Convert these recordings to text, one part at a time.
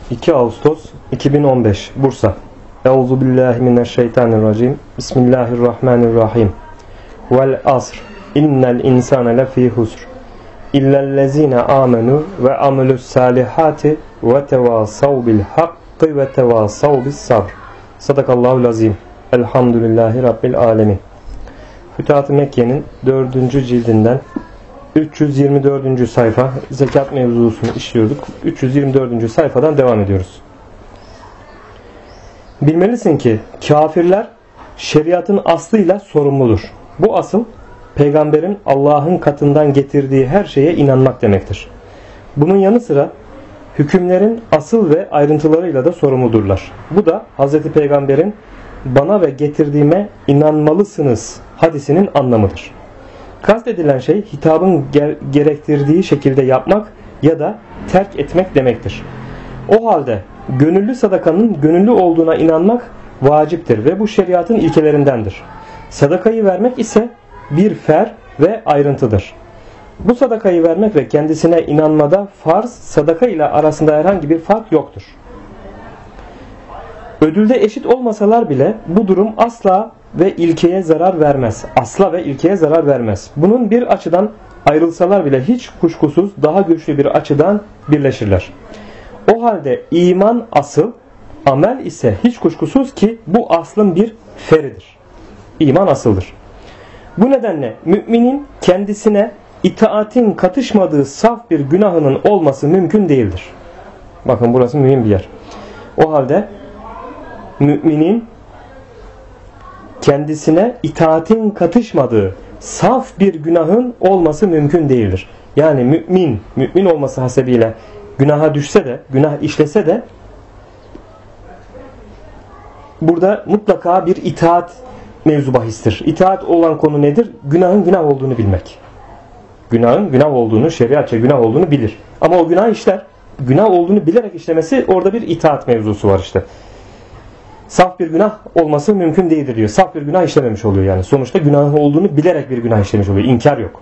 2 Ağustos 2015 Bursa. Euzubillahimineşşeytanirracim. Bismillahirrahmanirrahim. Vel asr. İnnel insane lefî husr. İllellezîne âmenû ve amelus salihati ve tevâsav bil hakkı ve tevâsav bis sabr. Sadakallahul azim. Elhamdülillahi Rabbil alemin. Fütuhat-ı Mekke'nin 4. cildinden 324. sayfa zekat mevzusunu işliyorduk. 324. sayfadan devam ediyoruz. Bilmelisin ki kafirler şeriatın aslıyla sorumludur. Bu asıl peygamberin Allah'ın katından getirdiği her şeye inanmak demektir. Bunun yanı sıra hükümlerin asıl ve ayrıntılarıyla da sorumludurlar. Bu da Hz. Peygamber'in bana ve getirdiğime inanmalısınız hadisinin anlamıdır. Kastedilen şey hitabın gerektirdiği şekilde yapmak ya da terk etmek demektir. O halde gönüllü sadakanın gönüllü olduğuna inanmak vaciptir ve bu şeriatın ilkelerindendir. Sadakayı vermek ise bir fer ve ayrıntıdır. Bu sadakayı vermek ve kendisine inanmada farz, sadaka ile arasında herhangi bir fark yoktur. Ödülde eşit olmasalar bile bu durum asla ve ilkeye zarar vermez. Asla ve ilkeye zarar vermez. Bunun bir açıdan ayrılsalar bile hiç kuşkusuz daha güçlü bir açıdan birleşirler. O halde iman asıl, amel ise hiç kuşkusuz ki bu aslın bir feridir. İman asıldır. Bu nedenle müminin kendisine itaatin katışmadığı saf bir günahının olması mümkün değildir. Bakın burası mühim bir yer. O halde müminin kendisine itaatin katışmadığı saf bir günahın olması mümkün değildir. Yani mümin olması hasebiyle günaha düşse de, günah işlese de burada mutlaka bir itaat mevzu bahistir. İtaat olan konu nedir? Günahın günah olduğunu bilmek. Günahın günah olduğunu, şeriatça günah olduğunu bilir. Ama o günah işler. Günah olduğunu bilerek işlemesi, orada bir itaat mevzusu var işte. Saf bir günah olması mümkün değildir diyor. Saf bir günah işlememiş oluyor yani. Sonuçta günah olduğunu bilerek bir günah işlemiş oluyor. İnkar yok.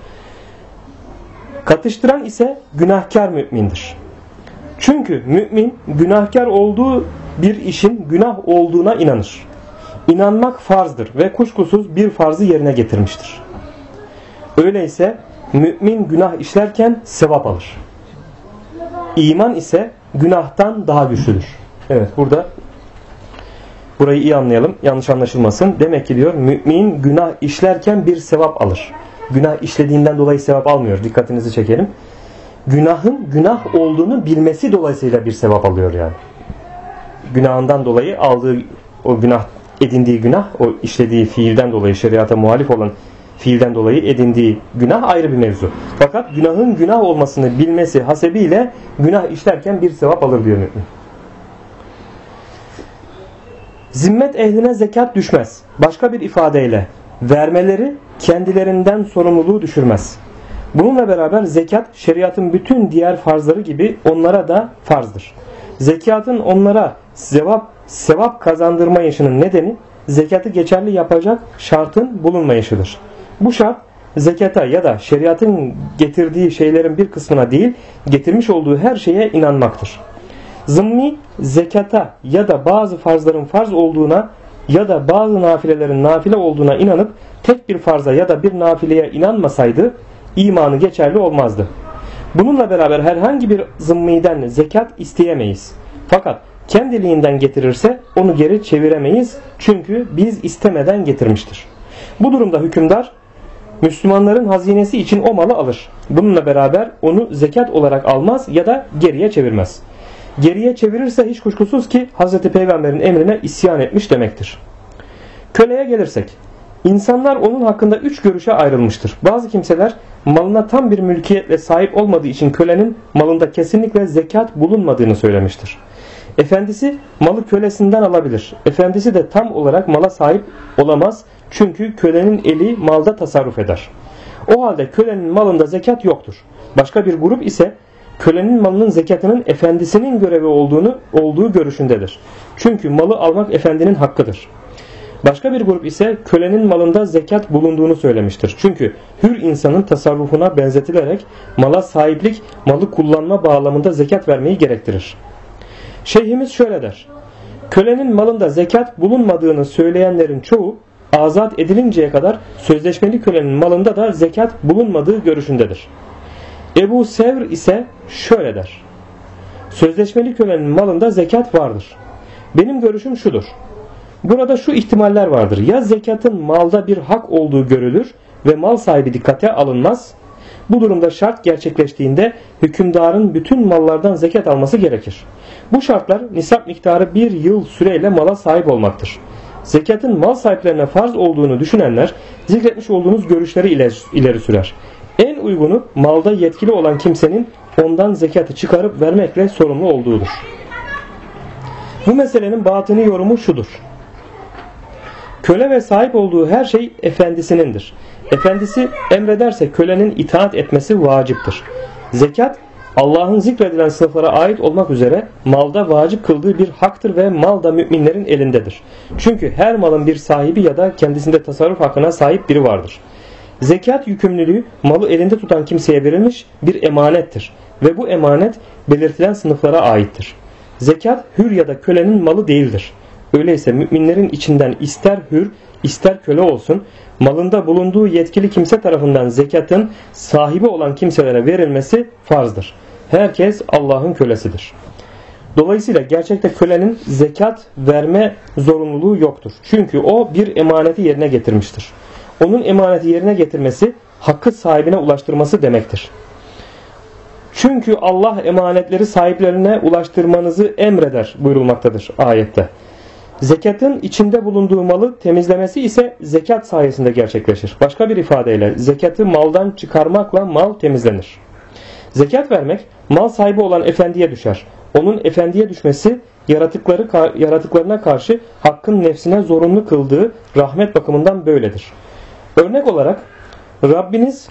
Katıştıran ise günahkar mümindir. Çünkü mümin günahkar olduğu bir işin günah olduğuna inanır. İnanmak farzdır ve kuşkusuz bir farzı yerine getirmiştir. Öyleyse mümin günah işlerken sevap alır. İman ise günahtan daha güçlüdür. Evet, burada burayı iyi anlayalım, yanlış anlaşılmasın. Demek ki diyor, mümin günah işlerken bir sevap alır. Günah işlediğinden dolayı sevap almıyor. Dikkatinizi çekelim. Günahın günah olduğunu bilmesi dolayısıyla bir sevap alıyor yani. Günahından dolayı aldığı o günah, edindiği günah, o işlediği fiilden dolayı, şeriata muhalif olan fiilden dolayı edindiği günah ayrı bir mevzu. Fakat günahın günah olmasını bilmesi hasebiyle günah işlerken bir sevap alır diyor mümin. Zimmet ehline zekat düşmez. Başka bir ifadeyle vermeleri kendilerinden sorumluluğu düşürmez. Bununla beraber zekat şeriatın bütün diğer farzları gibi onlara da farzdır. Zekatın onlara sevap kazandırmayışının nedeni zekatı geçerli yapacak şartın bulunmayışıdır. Bu şart zekata ya da şeriatın getirdiği şeylerin bir kısmına değil, getirmiş olduğu her şeye inanmaktır. Zımni zekata ya da bazı farzların farz olduğuna ya da bazı nafilelerin nafile olduğuna inanıp tek bir farza ya da bir nafileye inanmasaydı imanı geçerli olmazdı. Bununla beraber herhangi bir zımmiden zekat isteyemeyiz. Fakat kendiliğinden getirirse onu geri çeviremeyiz. Çünkü biz istemeden getirmiştir. Bu durumda hükümdar Müslümanların hazinesi için o malı alır. Bununla beraber onu zekat olarak almaz ya da geriye çevirmez. Geriye çevirirse hiç kuşkusuz ki Hz. Peygamber'in emrine isyan etmiş demektir. Köleye gelirsek, insanlar onun hakkında 3 görüşe ayrılmıştır. Bazı kimseler malına tam bir mülkiyetle sahip olmadığı için kölenin malında kesinlikle zekat bulunmadığını söylemiştir. Efendisi malı kölesinden alabilir. Efendisi de tam olarak mala sahip olamaz. Çünkü kölenin eli malda tasarruf eder. O halde kölenin malında zekat yoktur. Başka bir grup ise kölenin malının zekatının efendisinin görevi olduğu görüşündedir. Çünkü malı almak efendinin hakkıdır. Başka bir grup ise kölenin malında zekat bulunduğunu söylemiştir. Çünkü hür insanın tasarrufuna benzetilerek mala sahiplik, malı kullanma bağlamında zekat vermeyi gerektirir. Şeyhimiz şöyle der: kölenin malında zekat bulunmadığını söyleyenlerin çoğu azat edilinceye kadar sözleşmeli kölenin malında da zekat bulunmadığı görüşündedir. Ebu Sevr ise şöyle der: sözleşmeli kölenin malında zekat vardır. Benim görüşüm şudur: burada şu ihtimaller vardır. Ya zekatın malda bir hak olduğu görülür ve mal sahibi dikkate alınmaz. Bu durumda şart gerçekleştiğinde hükümdarın bütün mallardan zekat alması gerekir. Bu şartlar nisap miktarı bir yıl süreyle mala sahip olmaktır. Zekatın mal sahiplerine farz olduğunu düşünenler zikretmiş olduğunuz görüşleri ileri sürer. En uygunu malda yetkili olan kimsenin ondan zekatı çıkarıp vermekle sorumlu olduğudur. Bu meselenin batini yorumu şudur: köle ve sahip olduğu her şey efendisinindir. Efendisi emrederse kölenin itaat etmesi vaciptir. Zekat Allah'ın zikredilen sınıflara ait olmak üzere malda vacip kıldığı bir haktır ve mal da müminlerin elindedir. Çünkü her malın bir sahibi ya da kendisinde tasarruf hakkına sahip biri vardır. Zekat yükümlülüğü malı elinde tutan kimseye verilmiş bir emanettir ve bu emanet belirtilen sınıflara aittir. Zekat hür ya da kölenin malı değildir. Öyleyse müminlerin içinden ister hür ister köle olsun, malında bulunduğu yetkili kimse tarafından zekatın sahibi olan kimselere verilmesi farzdır. Herkes Allah'ın kölesidir. Dolayısıyla gerçekte kölenin zekat verme zorunluluğu yoktur. Çünkü o bir emaneti yerine getirmiştir. Onun emaneti yerine getirmesi hakkı sahibine ulaştırması demektir. Çünkü Allah emanetleri sahiplerine ulaştırmanızı emreder buyurulmaktadır ayette. Zekatın içinde bulunduğu malı temizlemesi ise zekat sayesinde gerçekleşir. Başka bir ifadeyle zekatı maldan çıkarmakla mal temizlenir. Zekat vermek mal sahibi olan efendiye düşer. Onun efendiye düşmesi yaratıklarına karşı hakkın nefsine zorunlu kıldığı rahmet bakımından böyledir. Örnek olarak Rabbiniz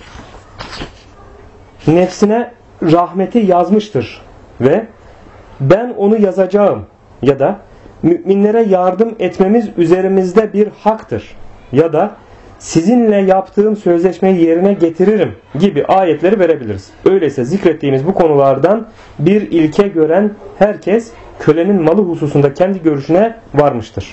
nefsine rahmeti yazmıştır ve ben onu yazacağım ya da müminlere yardım etmemiz üzerimizde bir haktır ya da sizinle yaptığım sözleşmeyi yerine getiririm gibi ayetleri verebiliriz. Öyleyse zikrettiğimiz bu konulardan bir ilke gören herkes kölenin malı hususunda kendi görüşüne varmıştır.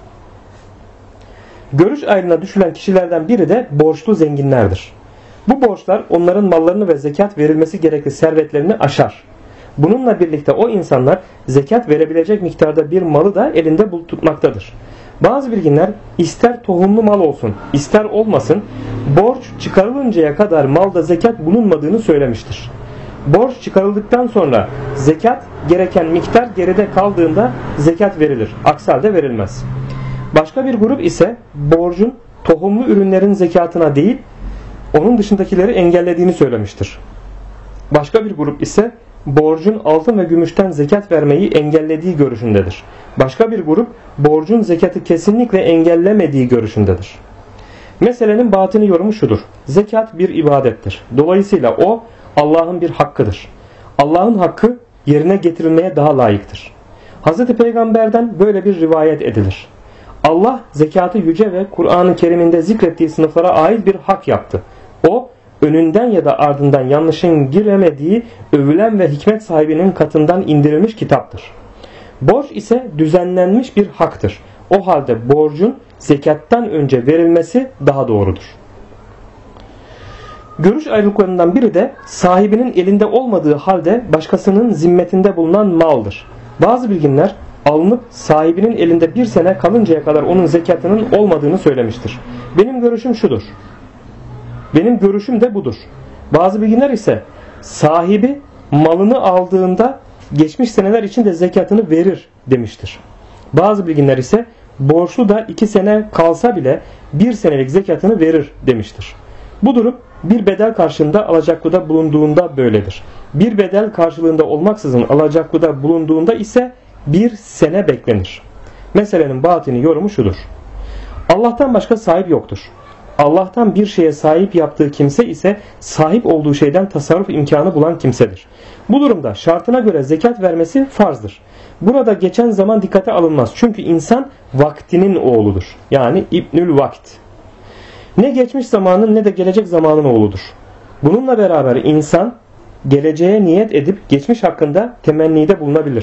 Görüş ayrılığına düşülen kişilerden biri de borçlu zenginlerdir. Bu borçlar onların mallarını ve zekat verilmesi gerekli servetlerini aşar. Bununla birlikte o insanlar zekat verebilecek miktarda bir malı da elinde tutmaktadır. Bazı bilginler ister tohumlu mal olsun ister olmasın borç çıkarılıncaya kadar malda zekat bulunmadığını söylemiştir. Borç çıkarıldıktan sonra zekat gereken miktar geride kaldığında zekat verilir. Aksi halde verilmez. Başka bir grup ise borcun tohumlu ürünlerin zekatına değil onun dışındakileri engellediğini söylemiştir. Başka bir grup ise borcun altın ve gümüşten zekat vermeyi engellediği görüşündedir. Başka bir grup borcun zekatı kesinlikle engellemediği görüşündedir. Meselenin batini yorumu şudur: zekat bir ibadettir. Dolayısıyla o Allah'ın bir hakkıdır. Allah'ın hakkı yerine getirilmeye daha layıktır. Hz. Peygamber'den böyle bir rivayet edilir. Allah zekatı yüce ve Kur'an-ı Kerim'inde zikrettiği sınıflara ait bir hak yaptı. O önünden ya da ardından yanlışın giremediği övülen ve hikmet sahibinin katından indirilmiş kitaptır. Borç ise düzenlenmiş bir haktır. O halde borcun zekattan önce verilmesi daha doğrudur. Görüş ayrılıklarından biri de sahibinin elinde olmadığı halde başkasının zimmetinde bulunan maldır. Bazı bilginler alınıp sahibinin elinde bir sene kalıncaya kadar onun zekatının olmadığını söylemiştir. Benim görüşüm şudur. Benim görüşüm de budur. Bazı bilginler ise sahibi malını aldığında geçmiş seneler için de zekatını verir demiştir. Bazı bilginler ise borçlu da 2 sene kalsa bile 1 senelik zekatını verir demiştir. Bu durum bir bedel karşılığında alacaklıda bulunduğunda böyledir. Bir bedel karşılığında olmaksızın alacaklıda bulunduğunda ise 1 sene beklenir. Meselenin batini yorumu şudur: Allah'tan başka sahip yoktur. Allah'tan bir şeye sahip yaptığı kimse ise sahip olduğu şeyden tasarruf imkanı bulan kimsedir. Bu durumda şartına göre zekat vermesi farzdır. Burada geçen zaman dikkate alınmaz. Çünkü insan vaktinin oğludur. Yani İbnül Vakt. Ne geçmiş zamanın ne de gelecek zamanın oğludur. Bununla beraber insan geleceğe niyet edip geçmiş hakkında temennide bulunabilir.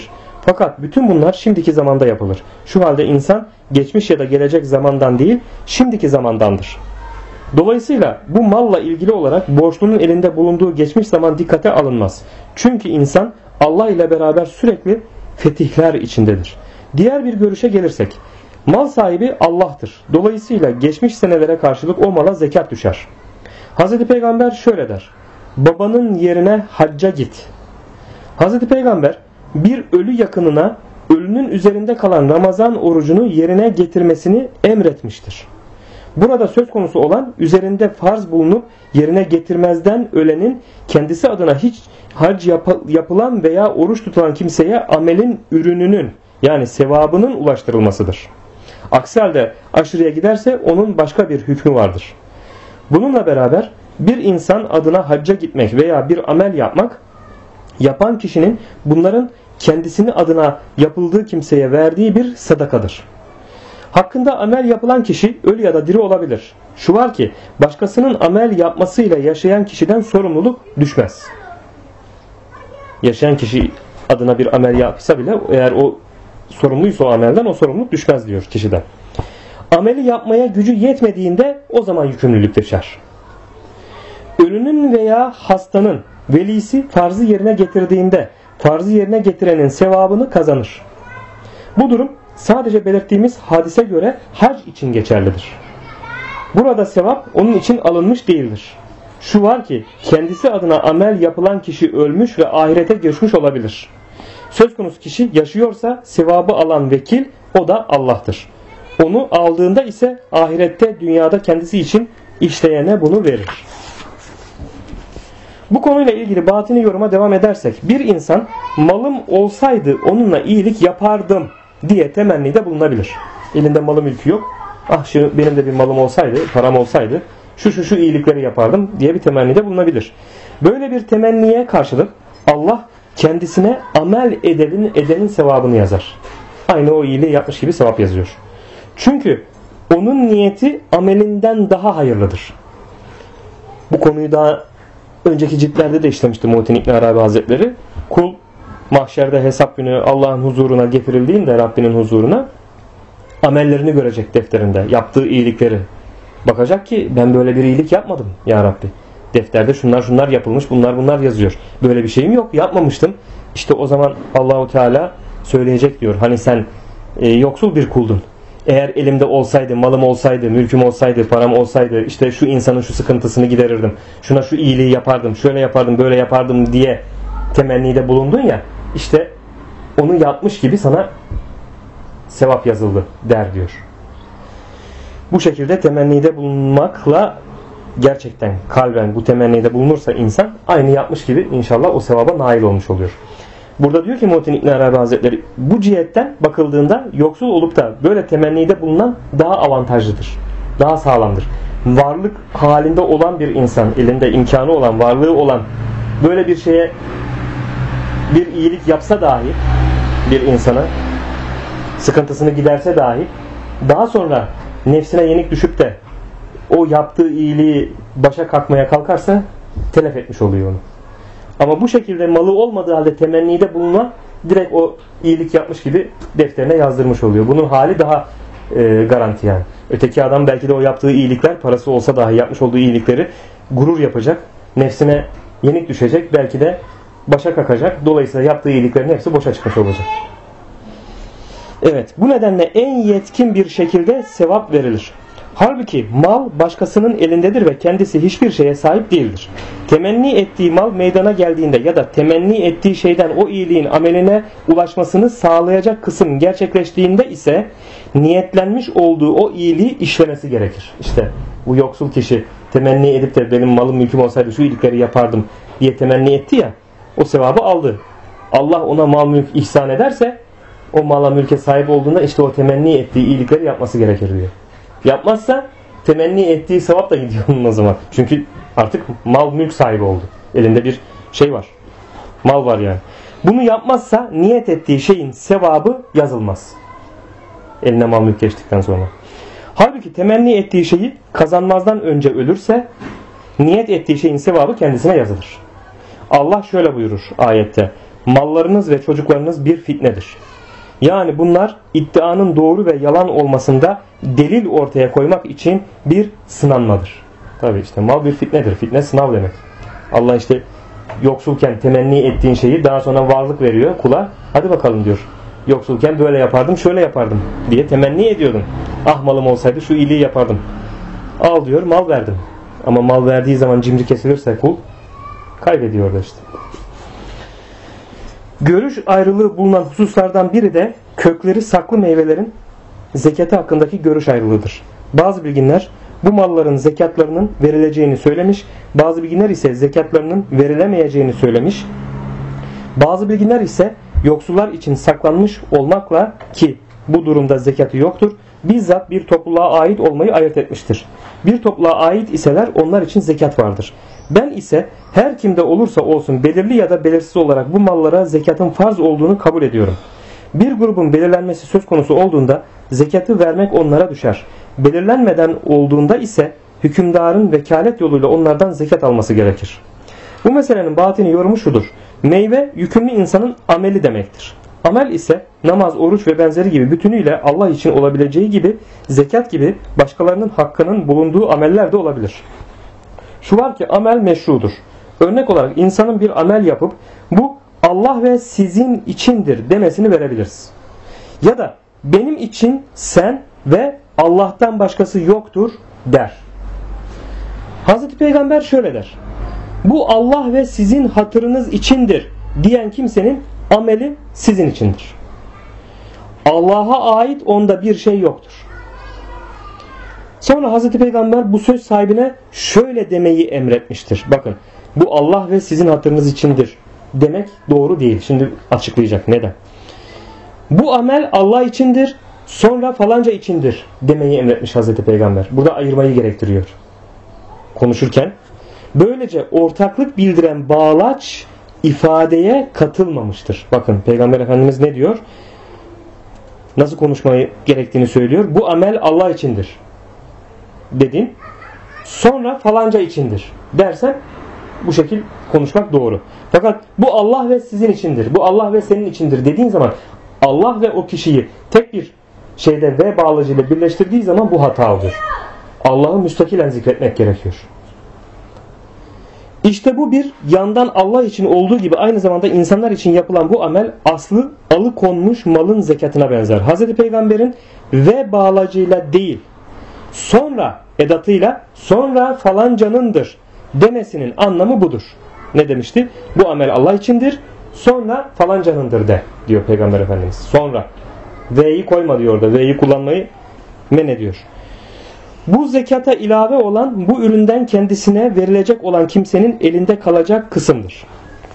Fakat bütün bunlar şimdiki zamanda yapılır. Şu halde insan geçmiş ya da gelecek zamandan değil, şimdiki zamandandır. Dolayısıyla bu malla ilgili olarak borçlunun elinde bulunduğu geçmiş zaman dikkate alınmaz. Çünkü insan Allah ile beraber sürekli fetihler içindedir. Diğer bir görüşe gelirsek, mal sahibi Allah'tır. Dolayısıyla geçmiş senelere karşılık o mala zekat düşer. Hz. Peygamber şöyle der: babanın yerine hacca git. Hz. Peygamber bir ölü yakınına ölünün üzerinde kalan Ramazan orucunu yerine getirmesini emretmiştir. Burada söz konusu olan üzerinde farz bulunup yerine getirmezden ölenin kendisi adına hiç hac yapılan veya oruç tutulan kimseye amelin ürününün yani sevabının ulaştırılmasıdır. Aksi halde aşırıya giderse onun başka bir hükmü vardır. Bununla beraber bir insan adına hacca gitmek veya bir amel yapmak, yapan kişinin bunların kendisini adına yapıldığı kimseye verdiği bir sadakadır. Hakkında amel yapılan kişi ölü ya da diri olabilir. Şu var ki başkasının amel yapmasıyla yaşayan kişiden sorumluluk düşmez. Yaşayan kişi adına bir amel yapsa bile eğer o sorumluysa o amelden o sorumluluk düşmez diyor kişiden. Ameli yapmaya gücü yetmediğinde o zaman yükümlülük düşer. Ölünün veya hastanın velisi farzı yerine getirdiğinde farzı yerine getirenin sevabını kazanır. Bu durum sadece belirttiğimiz hadise göre hac için geçerlidir. Burada sevap onun için alınmış değildir. Şu var ki kendisi adına amel yapılan kişi ölmüş ve ahirete geçmiş olabilir. Söz konusu kişi yaşıyorsa sevabı alan vekil o da Allah'tır. Onu aldığında ise ahirette dünyada kendisi için işleyene bunu verir. Bu konuyla ilgili batini yoruma devam edersek bir insan malım olsaydı onunla iyilik yapardım diye temennide bulunabilir. Elinde malı mülkü yok. Ah şu benim de bir malım olsaydı, param olsaydı şu iyilikleri yapardım diye bir temennide bulunabilir. Böyle bir temenniye karşılık Allah kendisine amel edenin sevabını yazar. Aynı o iyiliği yapmış gibi sevap yazıyor. Çünkü onun niyeti amelinden daha hayırlıdır. Bu konuyu daha önceki ciltlerde de işlemişti Muhittin İbn Arabi Hazretleri. Kul mahşerde hesap günü Allah'ın huzuruna getirildiğinde Rabbinin huzuruna amellerini görecek defterinde. Yaptığı iyilikleri. Bakacak ki ben böyle bir iyilik yapmadım ya Rabbi. Defterde şunlar yapılmış, bunlar yazıyor. Böyle bir şeyim yok, yapmamıştım. İşte o zaman Allahu Teala söyleyecek diyor. Hani sen yoksul bir kuldun. Eğer elimde olsaydı, malım olsaydı, mülküm olsaydı, param olsaydı, işte şu insanın şu sıkıntısını giderirdim. Şuna şu iyiliği yapardım, şöyle yapardım, böyle yapardım diye temennide bulundun ya. İşte onu yapmış gibi sana sevap yazıldı der diyor. Bu şekilde temennide bulunmakla gerçekten kalben bu temennide bulunursa insan aynı yapmış gibi inşallah o sevaba nail olmuş oluyor. Burada diyor ki Muhittin İbn Arabi Hazretleri bu cihetten bakıldığında yoksul olup da böyle temennide bulunan daha avantajlıdır. Daha sağlamdır. Varlık halinde olan bir insan, elinde imkanı olan, varlığı olan böyle bir şeye bir iyilik yapsa dahi bir insana sıkıntısını giderse dahi daha sonra nefsine yenik düşüp de o yaptığı iyiliği başa kalkmaya kalkarsa telef etmiş oluyor onu. Ama bu şekilde malı olmadığı halde temennide bulunan direkt o iyilik yapmış gibi defterine yazdırmış oluyor. Bunun hali daha garanti yani. Öteki adam belki de o yaptığı iyilikler parası olsa dahi yapmış olduğu iyilikleri gurur yapacak. Nefsine yenik düşecek. Belki de başa kakacak. Dolayısıyla yaptığı iyiliklerin hepsi boşa çıkmış olacak. Evet. Bu nedenle en yetkin bir şekilde sevap verilir. Halbuki mal başkasının elindedir ve kendisi hiçbir şeye sahip değildir. Temenni ettiği mal meydana geldiğinde ya da temenni ettiği şeyden o iyiliğin ameline ulaşmasını sağlayacak kısım gerçekleştiğinde ise niyetlenmiş olduğu o iyiliği işlemesi gerekir. İşte bu yoksul kişi temenni edip de benim malım mülküm olsaydı şu iyilikleri yapardım diye temenni etti ya, o sevabı aldı. Allah ona mal mülk ihsan ederse o mala mülke sahip olduğunda işte o temenni ettiği iyilikleri yapması gerekir diyor. Yapmazsa temenni ettiği sevap da gidiyor onun o zaman. Çünkü artık mal mülk sahibi oldu. Elinde bir şey var. Mal var yani. Bunu yapmazsa niyet ettiği şeyin sevabı yazılmaz. Eline mal mülk geçtikten sonra. Halbuki temenni ettiği şeyi kazanmazdan önce ölürse niyet ettiği şeyin sevabı kendisine yazılır. Allah şöyle buyurur ayette. mallarınız ve çocuklarınız bir fitnedir. Yani bunlar iddianın doğru ve yalan olmasında delil ortaya koymak için bir sınanmadır. Tabi işte mal bir fitnedir. Fitne sınav demek. Allah işte yoksulken temenni ettiğin şeyi daha sonra varlık veriyor kula. Hadi bakalım diyor. Yoksulken böyle yapardım, şöyle yapardım diye temenni ediyordum. Ah malım olsaydı şu iyiliği yapardım. Al diyor, mal verdim. Ama mal verdiği zaman cimri kesilirse kul kaybediyor da işte. Görüş ayrılığı bulunan hususlardan biri de kökleri saklı meyvelerin zekatı hakkındaki görüş ayrılığıdır. Bazı bilginler bu malların zekatlarının verileceğini söylemiş, bazı bilginler ise zekatlarının verilemeyeceğini söylemiş. Bazı bilginler ise yoksullar için saklanmış olmakla ki bu durumda zekatı yoktur, bizzat bir topluluğa ait olmayı ayırt etmiştir. Bir topluluğa ait iseler onlar için zekat vardır. Ben ise her kimde olursa olsun belirli ya da belirsiz olarak bu mallara zekatın farz olduğunu kabul ediyorum. Bir grubun belirlenmesi söz konusu olduğunda zekatı vermek onlara düşer. Belirlenmeden olduğunda ise hükümdarın vekalet yoluyla onlardan zekat alması gerekir. Bu meselenin batini yorumu şudur. Meyve yükümlü insanın ameli demektir. Amel ise namaz, oruç ve benzeri gibi bütünüyle Allah için olabileceği gibi zekat gibi başkalarının hakkının bulunduğu ameller de olabilir. Şu var ki amel meşrudur. Örnek olarak insanın bir amel yapıp bu Allah ve sizin içindir demesini verebiliriz. Ya da benim için sen ve Allah'tan başkası yoktur der. Hazreti Peygamber şöyle der. Bu Allah ve sizin hatırınız içindir diyen kimsenin ameli sizin içindir. Allah'a ait onda bir şey yoktur. Sonra Hazreti Peygamber bu söz sahibine şöyle demeyi emretmiştir. Bakın, bu Allah ve sizin hatırınız içindir demek doğru değil. Şimdi açıklayacak neden. Bu amel Allah içindir, sonra falanca içindir demeyi emretmiş Hazreti Peygamber. Burada ayırmayı gerektiriyor konuşurken. Böylece ortaklık bildiren bağlaç ifadeye katılmamıştır. Bakın Peygamber Efendimiz ne diyor? Nasıl konuşmayı gerektiğini söylüyor. Bu amel Allah içindir dedin. Sonra falanca içindir dersen bu şekil konuşmak doğru. Fakat bu Allah ve sizin içindir. Bu Allah ve senin içindir dediğin zaman Allah ve o kişiyi tek bir şeyde ve bağlacıyla birleştirdiği zaman bu hata olur. Allah'ı müstakilen zikretmek gerekiyor. İşte bu bir yandan Allah için olduğu gibi aynı zamanda insanlar için yapılan bu amel aslı alıkonmuş malın zekatına benzer. Hazreti Peygamber'in ve bağlacıyla değil sonra edatıyla sonra falancanındır demesinin anlamı budur. Ne demişti? Bu amel Allah içindir, sonra falancanındır de diyor Peygamber Efendimiz. Sonra V'yi koyma diyor da V'yi kullanmayı men ediyor. Bu zekata ilave olan bu üründen kendisine verilecek olan kimsenin elinde kalacak kısımdır.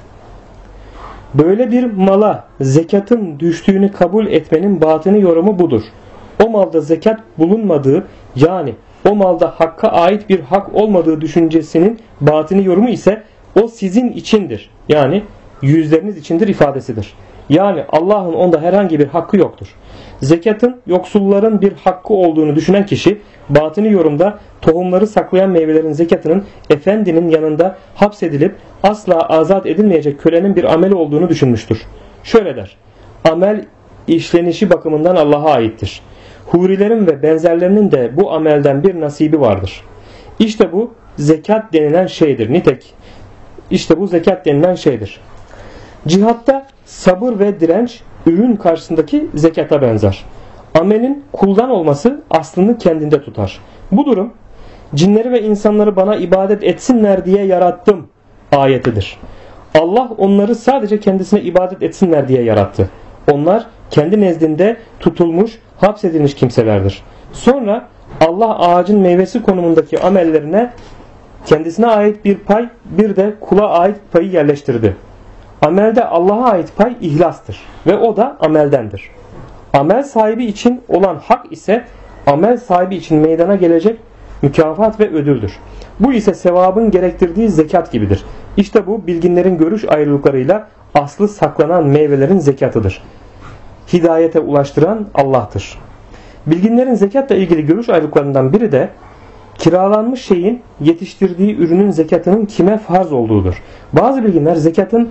Böyle bir mala zekatın düştüğünü kabul etmenin batını yorumu budur. O malda zekat bulunmadığı, yani o malda hakka ait bir hak olmadığı düşüncesinin batını yorumu ise o sizin içindir. Yani yüzleriniz içindir ifadesidir. Yani Allah'ın onda herhangi bir hakkı yoktur. Zekatın yoksulların bir hakkı olduğunu düşünen kişi batını yorumda tohumları saklayan meyvelerin zekatının efendinin yanında hapsedilip asla azat edilmeyecek kölenin bir ameli olduğunu düşünmüştür. Şöyle der. Amel işlenişi bakımından Allah'a aittir. Hurilerin ve benzerlerinin de bu amelden bir nasibi vardır. İşte bu zekat denilen şeydir. Nitek işte bu zekat denilen şeydir. Cihatta sabır ve direnç ürün karşısındaki zekata benzer. Amelin kuldan olması aslını kendinde tutar. Bu durum cinleri ve insanları bana ibadet etsinler diye yarattım ayetidir. Allah onları sadece kendisine ibadet etsinler diye yarattı. Onlar kendi nezdinde tutulmuş, hapsedilmiş kimselerdir. Sonra Allah ağacın meyvesi konumundaki amellerine kendisine ait bir pay, bir de kula ait payı yerleştirdi. Amelde Allah'a ait pay ihlastır ve o da ameldendir. Amel sahibi için olan hak ise amel sahibi için meydana gelecek mükafat ve ödüldür. Bu ise sevabın gerektirdiği zekat gibidir. İşte bu bilginlerin görüş ayrılıklarıyla aslı saklanan meyvelerin zekatıdır. Hidayete ulaştıran Allah'tır. Bilginlerin zekatla ilgili görüş ayrılıklarından biri de kiralanmış şeyin yetiştirdiği ürünün zekatının kime farz olduğudur. Bazı bilginler zekatın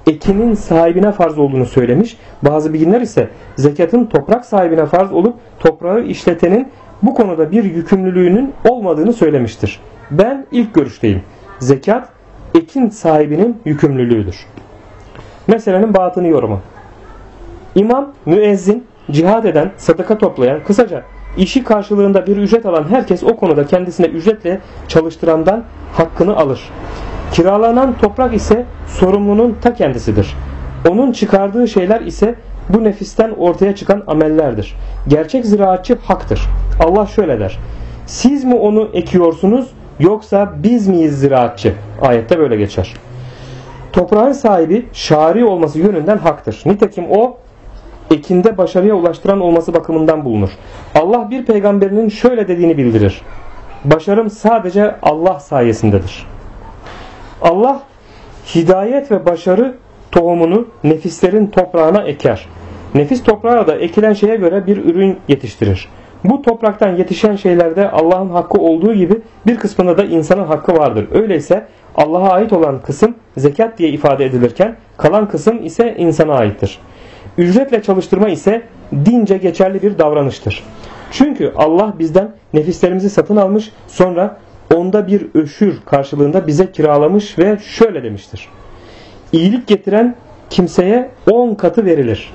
ekinin sahibine farz olduğunu söylemiş. Bazı bilginler ise zekatın toprak sahibine farz olup toprağı işletenin bu konuda bir yükümlülüğünün olmadığını söylemiştir. Ben ilk görüşteyim. Zekat ekin sahibinin yükümlülüğüdür. Meselenin batını yorumu. İmam, müezzin, cihad eden, sadaka toplayan, kısaca işi karşılığında bir ücret alan herkes o konuda kendisine ücretle çalıştırandan hakkını alır. Kiralanan toprak ise sorumlunun ta kendisidir. Onun çıkardığı şeyler ise bu nefisten ortaya çıkan amellerdir. Gerçek ziraatçı haktır. Allah şöyle der: siz mi onu ekiyorsunuz yoksa biz miyiz ziraatçı? Ayette böyle geçer. Toprağın sahibi şari olması yönünden haktır. Nitekim o ekinde başarıya ulaştıran olması bakımından bulunur. Allah bir peygamberinin şöyle dediğini bildirir: başarım sadece Allah sayesindedir. Allah hidayet ve başarı tohumunu nefislerin toprağına eker. Nefis toprağa da ekilen şeye göre bir ürün yetiştirir. Bu topraktan yetişen şeylerde Allah'ın hakkı olduğu gibi bir kısmında da insanın hakkı vardır. Öyleyse Allah'a ait olan kısım zekat diye ifade edilirken kalan kısım ise insana aittir. Ücretle çalıştırma ise dince geçerli bir davranıştır. Çünkü Allah bizden nefislerimizi satın almış, sonra onda bir öşür karşılığında bize kiralamış ve şöyle demiştir: İyilik getiren kimseye 10 katı verilir.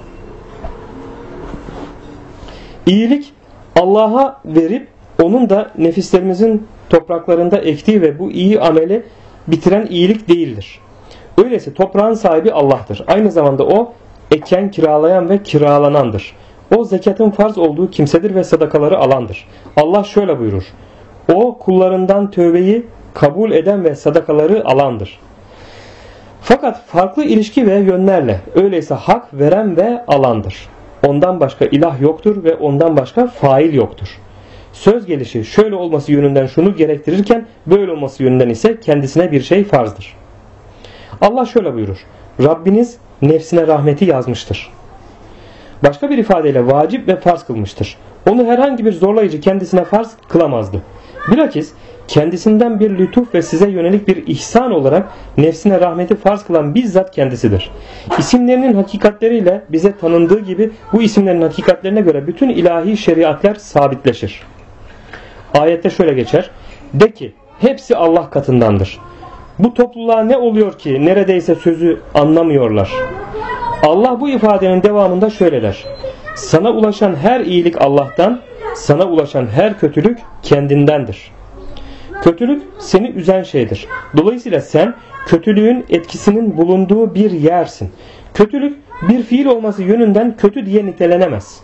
İyilik Allah'a verip onun da nefislerimizin topraklarında ektiği ve bu iyi ameli bitiren iyilik değildir. Öyleyse toprağın sahibi Allah'tır. Aynı zamanda o eken, kiralayan ve kiralanandır. O zekatın farz olduğu kimsedir ve sadakaları alandır. Allah şöyle buyurur: o kullarından tövbeyi kabul eden ve sadakaları alandır. Fakat farklı ilişki ve yönlerle, öyleyse hak veren ve alandır. Ondan başka ilah yoktur ve ondan başka fail yoktur. Söz gelişi şöyle olması yönünden şunu gerektirirken böyle olması yönünden ise kendisine bir şey farzdır. Allah şöyle buyurur: Rabbiniz nefsine rahmeti yazmıştır. Başka bir ifadeyle vacip ve farz kılmıştır. Onu herhangi bir zorlayıcı kendisine farz kılamazdı. Bilakis kendisinden bir lütuf ve size yönelik bir ihsan olarak nefsine rahmeti farz kılan bizzat kendisidir. İsimlerinin hakikatleriyle bize tanındığı gibi bu isimlerin hakikatlerine göre bütün ilahi şeriatler sabitleşir. Ayette şöyle geçer: de ki hepsi Allah katındandır. Bu topluluğa ne oluyor ki neredeyse sözü anlamıyorlar. Allah bu ifadenin devamında şöyle der: sana ulaşan her iyilik Allah'tan, sana ulaşan her kötülük kendindendir. Kötülük seni üzen şeydir. Dolayısıyla sen kötülüğün etkisinin bulunduğu bir yersin. Kötülük bir fiil olması yönünden kötü diye nitelenemez.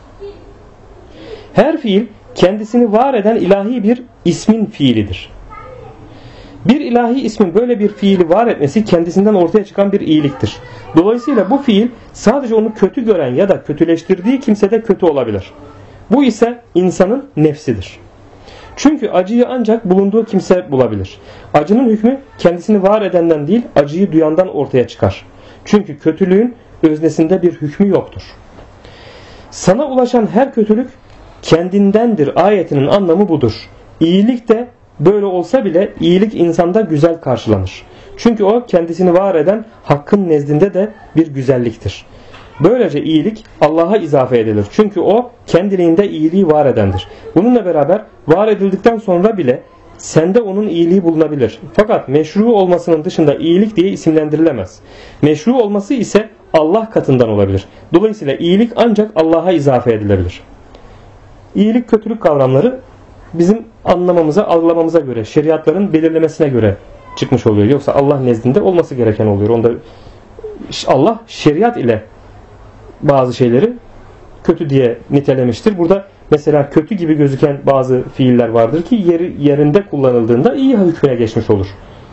Her fiil kendisini var eden ilahi bir ismin fiilidir. Bir ilahi ismin böyle bir fiili var etmesi kendisinden ortaya çıkan bir iyiliktir. Dolayısıyla bu fiil sadece onu kötü gören ya da kötüleştirdiği kimsede kötü olabilir. Bu ise insanın nefsidir. Çünkü acıyı ancak bulunduğu kimse bulabilir. Acının hükmü kendisini var edenden değil, acıyı duyandan ortaya çıkar. Çünkü kötülüğün öznesinde bir hükmü yoktur. Sana ulaşan her kötülük kendindendir ayetinin anlamı budur. İyilik de böyle olsa bile iyilik insanda güzel karşılanır. Çünkü o kendisini var eden hakkın nezdinde de bir güzelliktir. Böylece iyilik Allah'a izafe edilir. Çünkü o kendiliğinde iyiliği var edendir. Bununla beraber var edildikten sonra bile sende onun iyiliği bulunabilir. Fakat meşru olmasının dışında iyilik diye isimlendirilemez. Meşru olması ise Allah katından olabilir. Dolayısıyla iyilik ancak Allah'a izafe edilebilir. İyilik kötülük kavramları bizim anlamamıza, algılamamıza göre, şeriatların belirlemesine göre çıkmış oluyor. Yoksa Allah nezdinde olması gereken oluyor. Onda Allah şeriat ile bazı şeyleri kötü diye nitelemiştir. Burada mesela kötü gibi gözüken bazı fiiller vardır ki yerinde kullanıldığında iyi hükmüne geçmiş olur.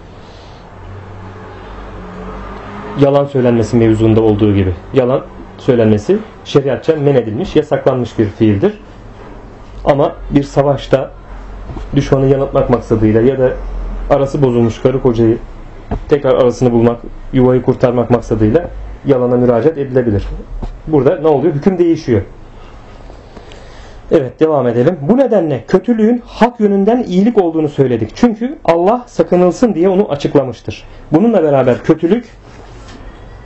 Yalan söylenmesi mevzunda olduğu gibi. Yalan söylenmesi şeriatça men edilmiş, yasaklanmış bir fiildir. Ama bir savaşta düşmanı yanıltmak maksadıyla ya da arası bozulmuş karı kocayı tekrar arasını bulmak, yuvayı kurtarmak maksadıyla yalana müracaat edilebilir. Burada ne oluyor? Hüküm değişiyor. Evet, devam edelim. Bu nedenle kötülüğün hak yönünden iyilik olduğunu söyledik. Çünkü Allah sakınılsın diye onu açıklamıştır. Bununla beraber kötülük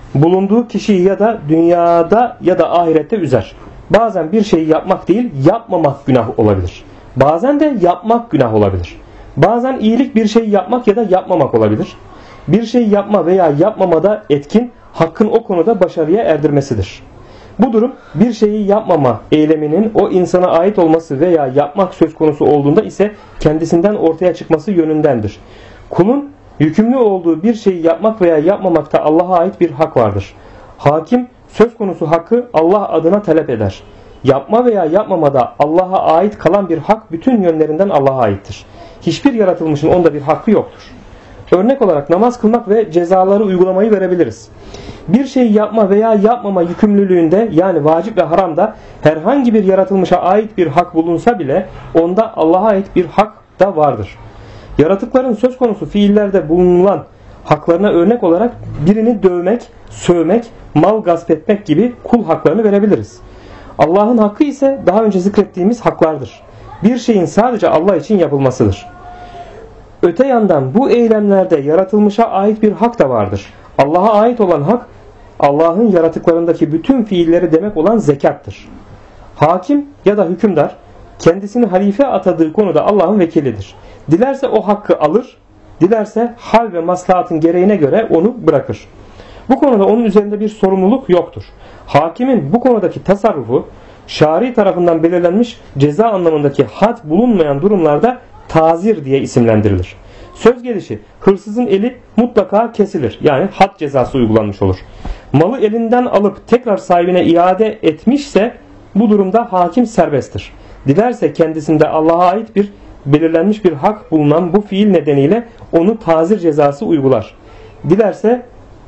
bulunduğu kişiyi ya da dünyada ya da ahirette üzer. Bazen bir şeyi yapmak değil, yapmamak günah olabilir. Bazen de yapmak günah olabilir. Bazen iyilik bir şeyi yapmak ya da yapmamak olabilir. Bir şeyi yapma veya yapmamada etkin, hakkın o konuda başarıya erdirmesidir. Bu durum bir şeyi yapmama eyleminin o insana ait olması veya yapmak söz konusu olduğunda ise kendisinden ortaya çıkması yönündendir. Kulun yükümlü olduğu bir şeyi yapmak veya yapmamakta Allah'a ait bir hak vardır. Hakim söz konusu hakkı Allah adına talep eder. Yapma veya yapmamada Allah'a ait kalan bir hak bütün yönlerinden Allah'a aittir. Hiçbir yaratılmışın onda bir hakkı yoktur. Örnek olarak namaz kılmak ve cezaları uygulamayı verebiliriz. Bir şey yapma veya yapmama yükümlülüğünde, yani vacip ve haramda herhangi bir yaratılmışa ait bir hak bulunsa bile onda Allah'a ait bir hak da vardır. Yaratıkların söz konusu fiillerde bulunan haklarına örnek olarak birini dövmek, sövmek, mal gasp etmek gibi kul haklarını verebiliriz. Allah'ın hakkı ise daha önce zikrettiğimiz haklardır. Bir şeyin sadece Allah için yapılmasıdır. Öte yandan bu eylemlerde yaratılmışa ait bir hak da vardır. Allah'a ait olan hak, Allah'ın yaratıklarındaki bütün fiilleri demek olan zekattır. Hakim ya da hükümdar kendisini halife atadığı konuda Allah'ın vekilidir. Dilerse o hakkı alır, dilerse hal ve maslahatın gereğine göre onu bırakır. Bu konuda onun üzerinde bir sorumluluk yoktur. Hakimin bu konudaki tasarrufu şari tarafından belirlenmiş ceza anlamındaki had bulunmayan durumlarda tazir diye isimlendirilir. Söz gelişi hırsızın eli mutlaka kesilir. Yani had cezası uygulanmış olur. Malı elinden alıp tekrar sahibine iade etmişse bu durumda hakim serbesttir. Dilerse kendisinde Allah'a ait bir belirlenmiş bir hak bulunan bu fiil nedeniyle onu tazir cezası uygular. Dilerse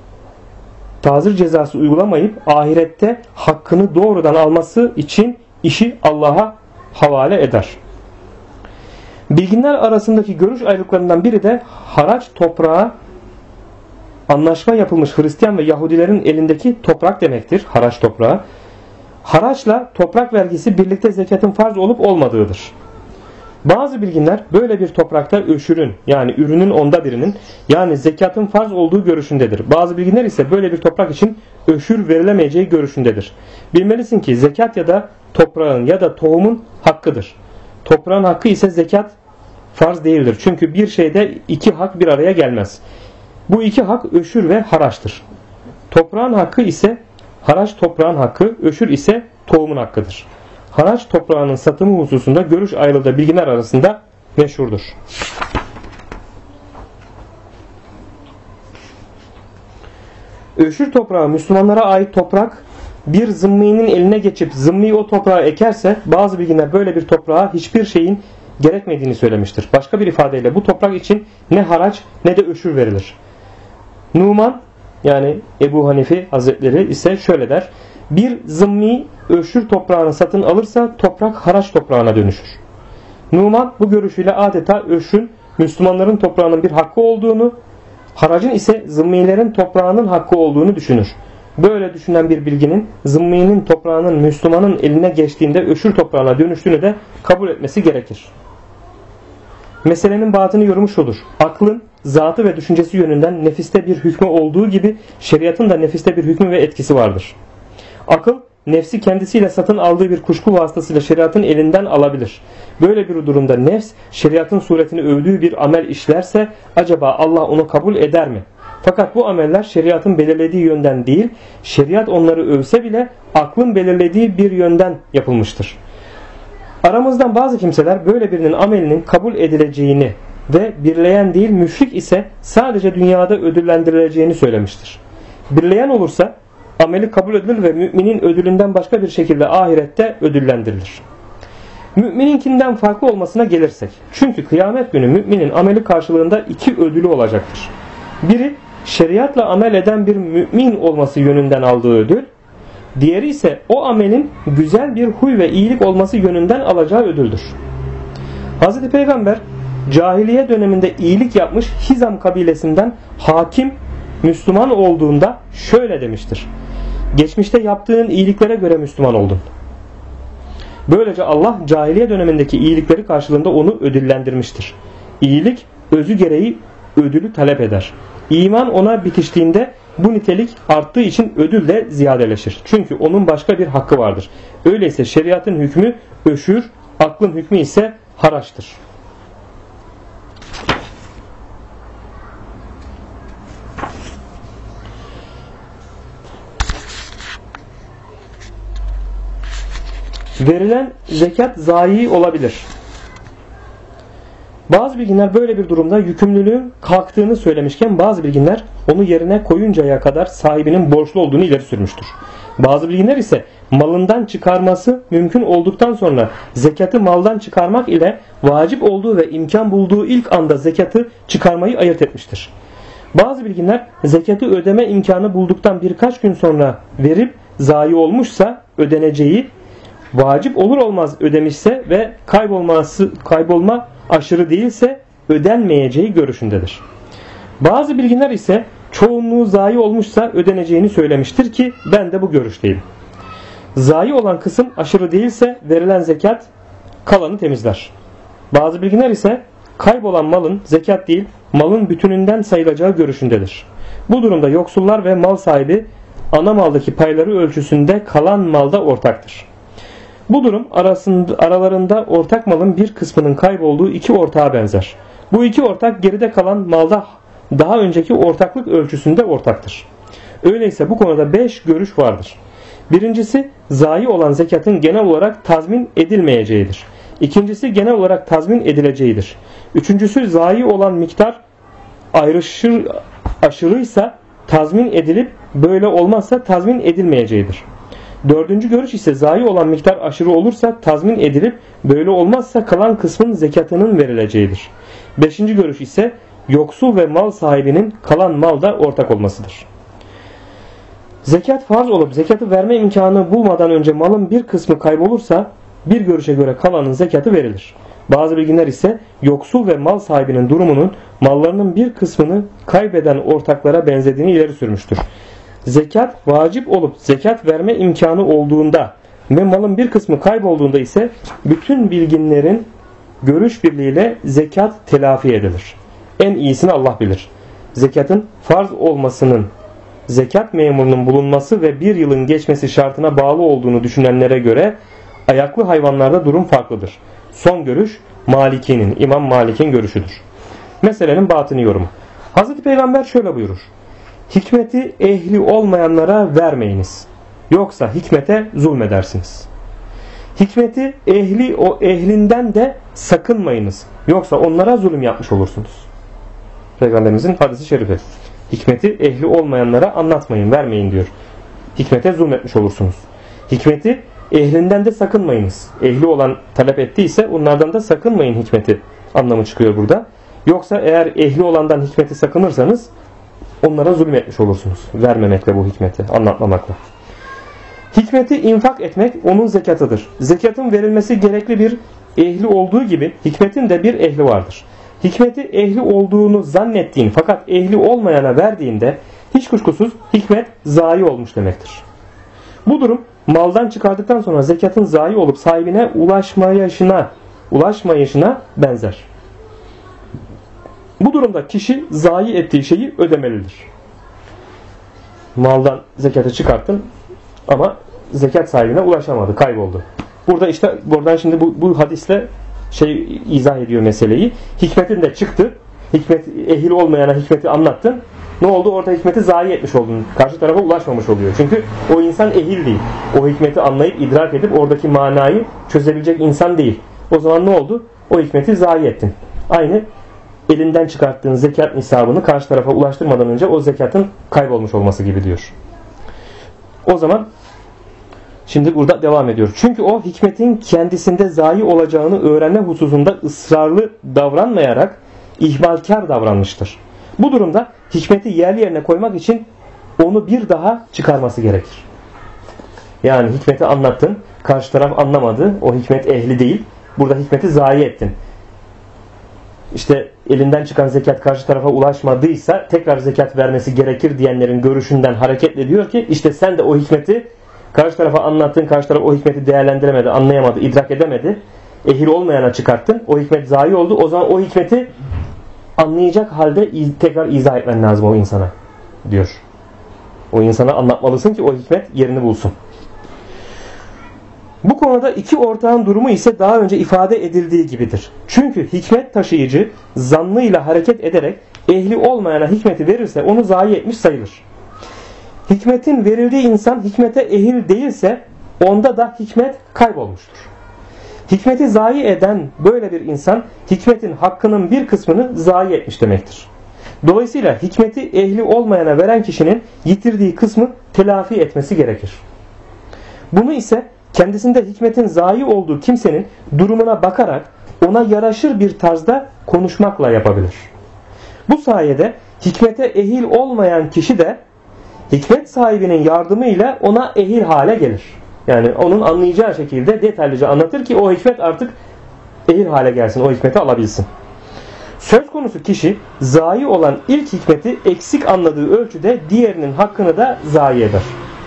tazir cezası uygulamayıp ahirette hakkını doğrudan alması için işi Allah'a havale eder. Bilginler arasındaki görüş ayrılıklarından biri de haraç toprağa anlaşma yapılmış Hristiyan ve Yahudilerin elindeki toprak demektir. Haraç toprağı. Haraçla toprak vergisi birlikte zekatın farz olup olmadığıdır. Bazı bilginler böyle bir toprakta öşürün, yani ürünün onda birinin, yani zekatın farz olduğu görüşündedir. Bazı bilginler ise böyle bir toprak için öşür verilemeyeceği görüşündedir. Bilmelisin ki zekat ya da toprağın ya da tohumun hakkıdır. Toprağın hakkı ise zekat farz değildir. Çünkü bir şeyde iki hak bir araya gelmez. Bu iki hak öşür ve haraçtır. Toprağın hakkı ise haraç toprağın hakkı, öşür ise tohumun hakkıdır. Haraç toprağının satımı hususunda görüş ayrılığı da bilginler arasında meşhurdur. Öşür toprağı Müslümanlara ait toprak bir zımminin eline geçip zımmi o toprağı ekerse bazı bilginler böyle bir toprağa hiçbir şeyin gerekmediğini söylemiştir. Başka bir ifadeyle bu toprak için ne haraç ne de öşür verilir. Numan, yani Ebu Hanife Hazretleri ise şöyle der: bir zımmi öşür toprağını satın alırsa toprak haraç toprağına dönüşür. Numan bu görüşüyle adeta öşrün Müslümanların toprağının bir hakkı olduğunu, haracın ise zımmilerin toprağının hakkı olduğunu düşünür. Böyle düşünen bir bilginin zımminin toprağının Müslümanın eline geçtiğinde öşür toprağına dönüştüğünü de kabul etmesi gerekir. Meselenin batını yorumu şudur: aklın zatı ve düşüncesi yönünden nefiste bir hükmü olduğu gibi şeriatın da nefiste bir hükmü ve etkisi vardır. Akıl nefsi kendisiyle satın aldığı bir kuşku vasıtasıyla şeriatın elinden alabilir. Böyle bir durumda nefs şeriatın suretini övdüğü bir amel işlerse acaba Allah onu kabul eder mi? Fakat bu ameller şeriatın belirlediği yönden değil, şeriat onları övse bile aklın belirlediği bir yönden yapılmıştır. Aramızdan bazı kimseler böyle birinin amelinin kabul edileceğini ve birleyen değil müşrik ise sadece dünyada ödüllendirileceğini söylemiştir. Birleyen olursa ameli kabul edilir ve müminin ödülünden başka bir şekilde ahirette ödüllendirilir. Mümininkinden farklı olmasına gelirsek, çünkü kıyamet günü müminin ameli karşılığında iki ödülü olacaktır. Biri şeriatla amel eden bir mümin olması yönünden aldığı ödül, diğeri ise o amelin güzel bir huy ve iyilik olması yönünden alacağı ödüldür. Hz. Peygamber cahiliye döneminde iyilik yapmış Hizam kabilesinden Hakim Müslüman olduğunda şöyle demiştir: geçmişte yaptığın iyiliklere göre Müslüman oldun. Böylece Allah cahiliye dönemindeki iyilikleri karşılığında onu ödüllendirmiştir. İyilik özü gereği ödülü talep eder. İman ona bitiştiğinde bu nitelik arttığı için ödül de ziyadeleşir. Çünkü onun başka bir hakkı vardır. Öyleyse şeriatın hükmü öşür, aklın hükmü ise haraçtır. Verilen zekat zayi olabilir. Bazı bilginler böyle bir durumda yükümlülüğün kalktığını söylemişken bazı bilginler onu yerine koyuncaya kadar sahibinin borçlu olduğunu ileri sürmüştür. Bazı bilginler ise malından çıkarması mümkün olduktan sonra zekatı maldan çıkarmak ile vacip olduğu ve imkan bulduğu ilk anda zekatı çıkarmayı ayırt etmiştir. Bazı bilginler zekatı ödeme imkanı bulduktan birkaç gün sonra verip zayi olmuşsa ödeneceği, vacip olur olmaz ödemişse ve kaybolma aşırı değilse ödenmeyeceği görüşündedir. Bazı bilginler ise çoğunluğu zayi olmuşsa ödeneceğini söylemiştir ki ben de bu görüşteyim. Zayi olan kısım aşırı değilse verilen zekat kalanı temizler. Bazı bilginler ise kaybolan malın zekat değil malın bütününden sayılacağı görüşündedir. Bu durumda yoksullar ve mal sahibi ana maldaki payları ölçüsünde kalan malda ortaktır. Bu durum aralarında ortak malın bir kısmının kaybolduğu iki ortağa benzer. Bu iki ortak geride kalan malda daha önceki ortaklık ölçüsünde ortaktır. Öyleyse bu konuda 5 görüş vardır. Birincisi zayi olan zekatın genel olarak tazmin edilmeyeceğidir. İkincisi genel olarak tazmin edileceğidir. Üçüncüsü zayi olan miktar aşırıysa tazmin edilip böyle olmazsa tazmin edilmeyeceğidir. Dördüncü görüş ise zayi olan miktar aşırı olursa tazmin edilip böyle olmazsa kalan kısmın zekatının verileceğidir. Beşinci görüş ise yoksul ve mal sahibinin kalan malda ortak olmasıdır. Zekat farz olup zekatı verme imkanı bulmadan önce malın bir kısmı kaybolursa bir görüşe göre kalanın zekatı verilir. Bazı bilginler ise yoksul ve mal sahibinin durumunun mallarının bir kısmını kaybeden ortaklara benzediğini ileri sürmüştür. Zekat vacip olup zekat verme imkanı olduğunda ve malın bir kısmı kaybolduğunda ise bütün bilginlerin görüş birliğiyle zekat telafi edilir. En iyisini Allah bilir. Zekatın farz olmasının zekat memurunun bulunması ve bir yılın geçmesi şartına bağlı olduğunu düşünenlere göre ayaklı hayvanlarda durum farklıdır. Son görüş Maliki'nin, İmam Malik'in görüşüdür. Meselenin batını yorumu. Hazreti Peygamber şöyle buyurur. Hikmeti ehli olmayanlara vermeyiniz. Yoksa hikmete zulmedersiniz. Hikmeti ehlinden de sakınmayınız. Yoksa onlara zulüm yapmış olursunuz. Peygamberimizin hadisi şerifi. Hikmeti ehli olmayanlara anlatmayın, vermeyin diyor. Hikmete zulmetmiş olursunuz. Hikmeti ehlinden de sakınmayınız. Ehli olan talep ettiyse onlardan da sakınmayın hikmeti anlamı çıkıyor burada. Yoksa eğer ehli olandan hikmeti sakınırsanız onlara zulmetmiş olursunuz. Vermemekle bu hikmeti, anlatmamakla. Hikmeti infak etmek onun zekatıdır. Zekatın verilmesi gerekli bir ehli olduğu gibi hikmetin de bir ehli vardır. Hikmeti ehli olduğunu zannettiğin fakat ehli olmayana verdiğinde hiç kuşkusuz hikmet zayi olmuş demektir. Bu durum maldan çıkardıktan sonra zekatın zayi olup sahibine ulaşmayışına benzer. Bu durumda kişi zayi ettiği şeyi ödemelidir. Maldan zekatı çıkarttın ama zekat sahibine ulaşamadı, kayboldu. Burada işte buradan şimdi bu hadisle izah ediyor meseleyi. Hikmetin de çıktı. Hikmet ehil olmayana hikmeti anlattın. Ne oldu? Orada hikmeti zayi etmiş oldun. Karşı tarafa ulaşmamış oluyor. Çünkü o insan ehil değil. O hikmeti anlayıp idrak edip oradaki manayı çözebilecek insan değil. O zaman ne oldu? O hikmeti zayi ettin. Aynı elinden çıkarttığın zekat nisabını karşı tarafa ulaştırmadan önce o zekatın kaybolmuş olması gibi diyor. O zaman şimdi burada devam ediyor. Çünkü o hikmetin kendisinde zayi olacağını öğrenme hususunda ısrarlı davranmayarak ihmalkar davranmıştır. Bu durumda hikmeti yerli yerine koymak için onu bir daha çıkarması gerekir. Yani hikmeti anlattın, karşı taraf anlamadı, o hikmet ehli değil. Burada hikmeti zayi ettin. İşte elinden çıkan zekat karşı tarafa ulaşmadıysa tekrar zekat vermesi gerekir diyenlerin görüşünden hareketle diyor ki işte sen de o hikmeti karşı tarafa anlattın, karşı taraf o hikmeti değerlendiremedi, anlayamadı, idrak edemedi. Ehil olmayana çıkarttın, o hikmet zayi oldu. O zaman o hikmeti anlayacak halde tekrar izah etmen lazım o insana diyor. O insana anlatmalısın ki o hikmet yerini bulsun. Bu konuda iki ortağın durumu ise daha önce ifade edildiği gibidir. Çünkü hikmet taşıyıcı zannıyla hareket ederek ehli olmayana hikmeti verirse onu zayi etmiş sayılır. Hikmetin verildiği insan hikmete ehil değilse onda da hikmet kaybolmuştur. Hikmeti zayi eden böyle bir insan hikmetin hakkının bir kısmını zayi etmiş demektir. Dolayısıyla hikmeti ehli olmayana veren kişinin yitirdiği kısmı telafi etmesi gerekir. Bunu ise kendisinde hikmetin zayi olduğu kimsenin durumuna bakarak ona yaraşır bir tarzda konuşmakla yapabilir. Bu sayede hikmete ehil olmayan kişi de hikmet sahibinin yardımıyla ona ehil hale gelir. Yani onun anlayacağı şekilde detaylıca anlatır ki o hikmet artık ehil hale gelsin, o hikmeti alabilsin. Söz konusu kişi zayi olan ilk hikmeti eksik anladığı ölçüde diğerinin hakkını da zayi eder.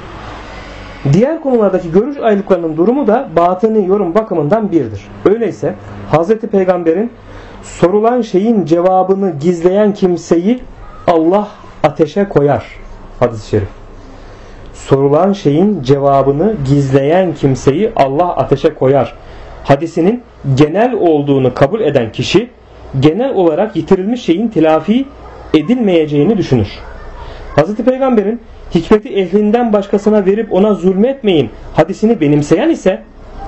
Diğer konulardaki görüş ayrılıklarının durumu da batıni yorum bakımından birdir. Öyleyse Hz. Peygamber'in sorulan şeyin cevabını gizleyen kimseyi Allah ateşe koyar hadis-i şerif. Sorulan şeyin cevabını gizleyen kimseyi Allah ateşe koyar hadisinin genel olduğunu kabul eden kişi genel olarak yitirilmiş şeyin telafi edilmeyeceğini düşünür. Hz. Peygamber'in hikmeti ehlinden başkasına verip ona zulmetmeyin hadisini benimseyen ise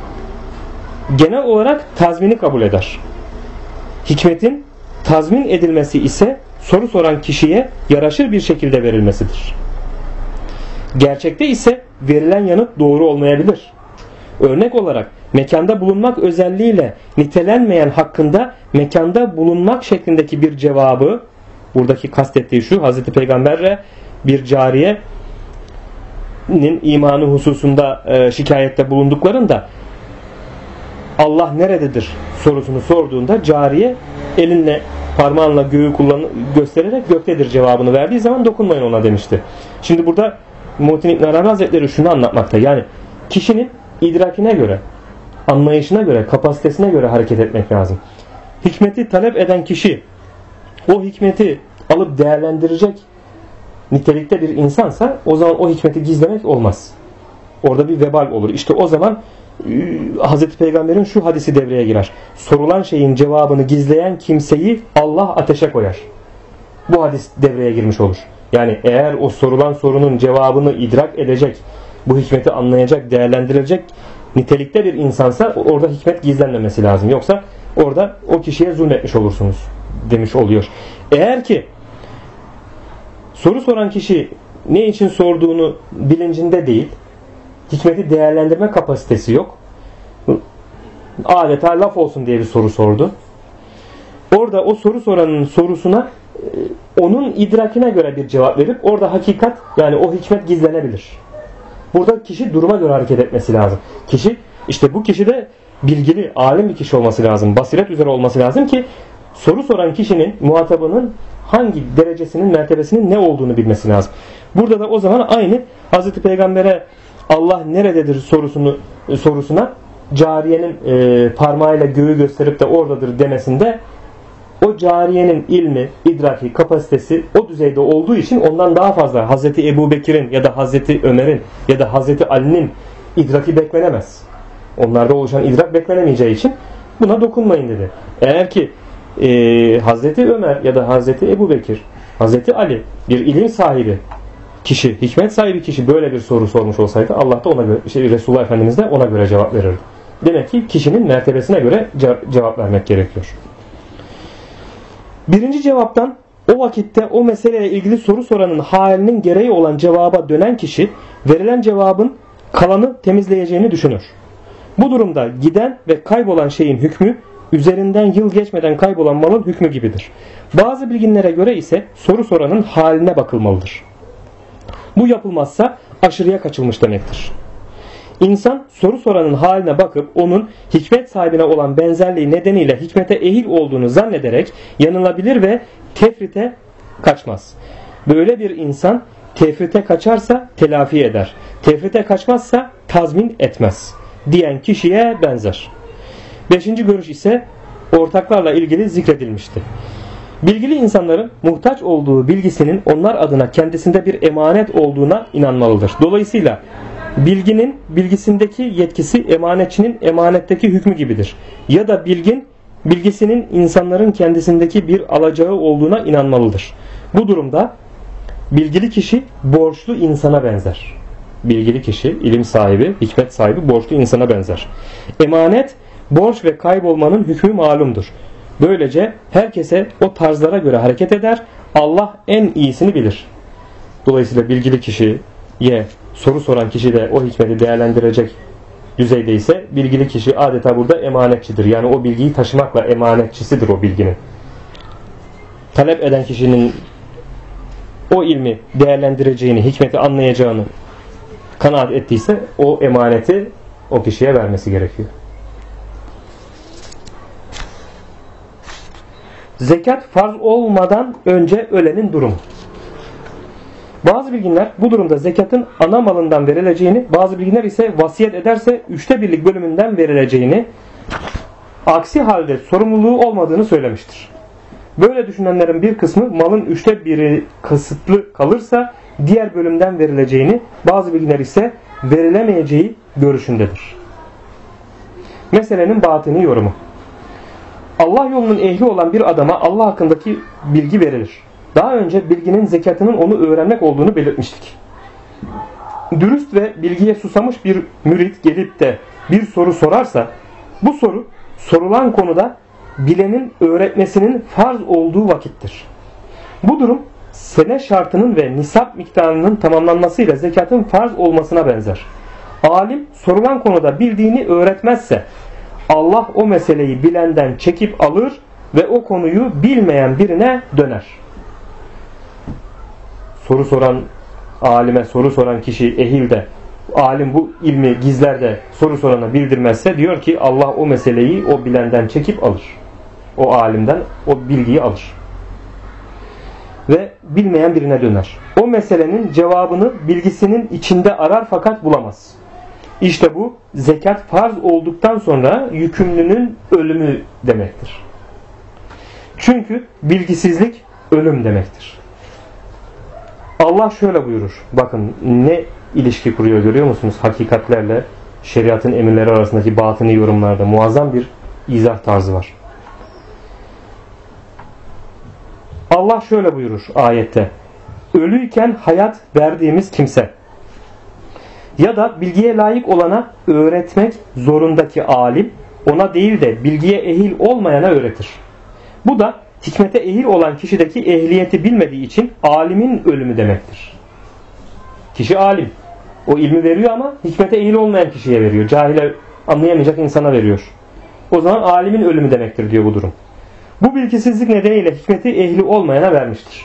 genel olarak tazmini kabul eder. Hikmetin tazmin edilmesi ise soru soran kişiye yaraşır bir şekilde verilmesidir. Gerçekte ise verilen yanıt doğru olmayabilir. Örnek olarak mekanda bulunmak özelliğiyle nitelenmeyen hakkında mekanda bulunmak şeklindeki bir cevabı, buradaki kastettiği şu, Hz. Peygamber'e bir cariyenin imanı hususunda şikayette bulunduklarında Allah nerededir sorusunu sorduğunda cariye elinle parmağınla göğü göstererek göktedir cevabını verdiği zaman dokunmayın ona demişti. Şimdi burada Muhittin İbn Arabi Hazretleri şunu anlatmakta. Yani kişinin idrakine göre, anlayışına göre, kapasitesine göre hareket etmek lazım. Hikmeti talep eden kişi o hikmeti alıp değerlendirecek nitelikte bir insansa o zaman o hikmeti gizlemek olmaz. Orada bir vebal olur. İşte o zaman Hazreti Peygamber'in şu hadisi devreye girer. Sorulan şeyin cevabını gizleyen kimseyi Allah ateşe koyar. Bu hadis devreye girmiş olur. Yani eğer o sorulan sorunun cevabını idrak edecek, bu hikmeti anlayacak, değerlendirecek nitelikte bir insansa orada hikmet gizlenmemesi lazım. Yoksa orada o kişiye zulmetmiş olursunuz demiş oluyor. Eğer ki soru soran kişi ne için sorduğunu bilincinde değil, hikmeti değerlendirme kapasitesi yok, adeta laf olsun diye bir soru sordu. Orada o soru soranın sorusuna onun idrakine göre bir cevap verip orada hakikat, yani o hikmet gizlenebilir. Burada kişi duruma göre hareket etmesi lazım. Kişi, işte bu kişi de bilgili, alim bir kişi olması lazım. Basiret üzere olması lazım ki soru soran kişinin, muhatabının hangi derecesinin, mertebesinin ne olduğunu bilmesi lazım. Burada da o zaman aynı Hz. Peygamber'e Allah nerededir sorusuna cariyenin parmağıyla göğü gösterip de oradadır demesinde o cariyenin ilmi, idraki, kapasitesi o düzeyde olduğu için ondan daha fazla Hazreti Ebu Bekir'in ya da Hazreti Ömer'in ya da Hazreti Ali'nin idraki beklenemez. Onlarda oluşan idrak beklenemeyeceği için buna dokunmayın dedi. Eğer ki Hazreti Ömer ya da Hazreti Ebu Bekir, Hazreti Ali bir ilim sahibi kişi, hikmet sahibi kişi böyle bir soru sormuş olsaydı Allah da ona göre, Resulullah Efendimiz de ona göre cevap verirdi. Demek ki kişinin mertebesine göre cevap vermek gerekiyor. Birinci cevaptan o vakitte o meseleyle ilgili soru soranın halinin gereği olan cevaba dönen kişi verilen cevabın kalanı temizleyeceğini düşünür. Bu durumda giden ve kaybolan şeyin hükmü üzerinden yıl geçmeden kaybolan malın hükmü gibidir. Bazı bilginlere göre ise soru soranın haline bakılmalıdır. Bu yapılmazsa aşırıya kaçılmış demektir. İnsan soru soranın haline bakıp onun hikmet sahibine olan benzerliği nedeniyle hikmete ehil olduğunu zannederek yanılabilir ve tefrite kaçmaz. Böyle bir insan tefrite kaçarsa telafi eder. Tefrite kaçmazsa tazmin etmez diyen kişiye benzer. Beşinci görüş ise ortaklarla ilgili zikredilmişti. Bilgili insanların muhtaç olduğu bilgisinin onlar adına kendisinde bir emanet olduğuna inanmalıdır. Dolayısıyla bilginin bilgisindeki yetkisi emanetçinin emanetteki hükmü gibidir. Ya da bilgisinin insanların kendisindeki bir alacağı olduğuna inanmalıdır. Bu durumda bilgili kişi borçlu insana benzer. Bilgili kişi, ilim sahibi, hikmet sahibi borçlu insana benzer. Emanet, borç ve kaybolmanın hükmü malumdur. Böylece herkese o tarzlara göre hareket eder. Allah en iyisini bilir. Dolayısıyla bilgili kişiye soru soran kişi de o hikmeti değerlendirecek düzeyde ise bilgili kişi adeta burada emanetçidir. Yani o bilgiyi taşımakla emanetçisidir o bilginin. Talep eden kişinin o ilmi değerlendireceğini, hikmeti anlayacağını kanaat ettiyse o emaneti o kişiye vermesi gerekiyor. Zekat farz olmadan önce ölenin durumu. Bazı bilginler bu durumda zekatın ana malından verileceğini, bazı bilginler ise vasiyet ederse 1/3 bölümünden verileceğini, aksi halde sorumluluğu olmadığını söylemiştir. Böyle düşünenlerin bir kısmı malın 1/3 kısıtlı kalırsa diğer bölümden verileceğini, bazı bilginler ise verilemeyeceği görüşündedir. Meselenin batini yorumu. Allah yolunun ehli olan bir adama Allah hakkındaki bilgi verilir. Daha önce bilginin zekatının onu öğrenmek olduğunu belirtmiştik. Dürüst ve bilgiye susamış bir mürit gelip de bir soru sorarsa, bu soru sorulan konuda bilenin öğretmesinin farz olduğu vakittir. Bu durum sene şartının ve nisap miktarının tamamlanmasıyla zekatın farz olmasına benzer. Alim sorulan konuda bildiğini öğretmezse Allah o meseleyi bilenden çekip alır ve o konuyu bilmeyen birine döner. Soru soran alime, soru soran kişi ehil de, alim bu ilmi gizler de soru sorana bildirmezse diyor ki Allah o meseleyi o bilenden çekip alır. O alimden o bilgiyi alır. Ve bilmeyen birine döner. O meselenin cevabını bilgisinin içinde arar fakat bulamaz. İşte bu zekat farz olduktan sonra yükümlünün ölümü demektir. Çünkü bilgisizlik ölüm demektir. Allah şöyle buyurur. Bakın ne ilişki kuruyor görüyor musunuz? Hakikatlerle şeriatın emirleri arasındaki batini yorumlarda muazzam bir izah tarzı var. Allah şöyle buyurur ayette. Ölüyken hayat verdiğimiz kimse ya da bilgiye layık olana öğretmek zorundaki alim ona değil de bilgiye ehil olmayana öğretir. Bu da hikmete ehil olan kişideki ehliyeti bilmediği için alimin ölümü demektir. Kişi alim. O ilmi veriyor ama hikmete ehil olmayan kişiye veriyor. Cahile anlayamayacak insana veriyor. O zaman alimin ölümü demektir diyor bu durum. Bu bilgisizlik nedeniyle hikmeti ehli olmayana vermiştir.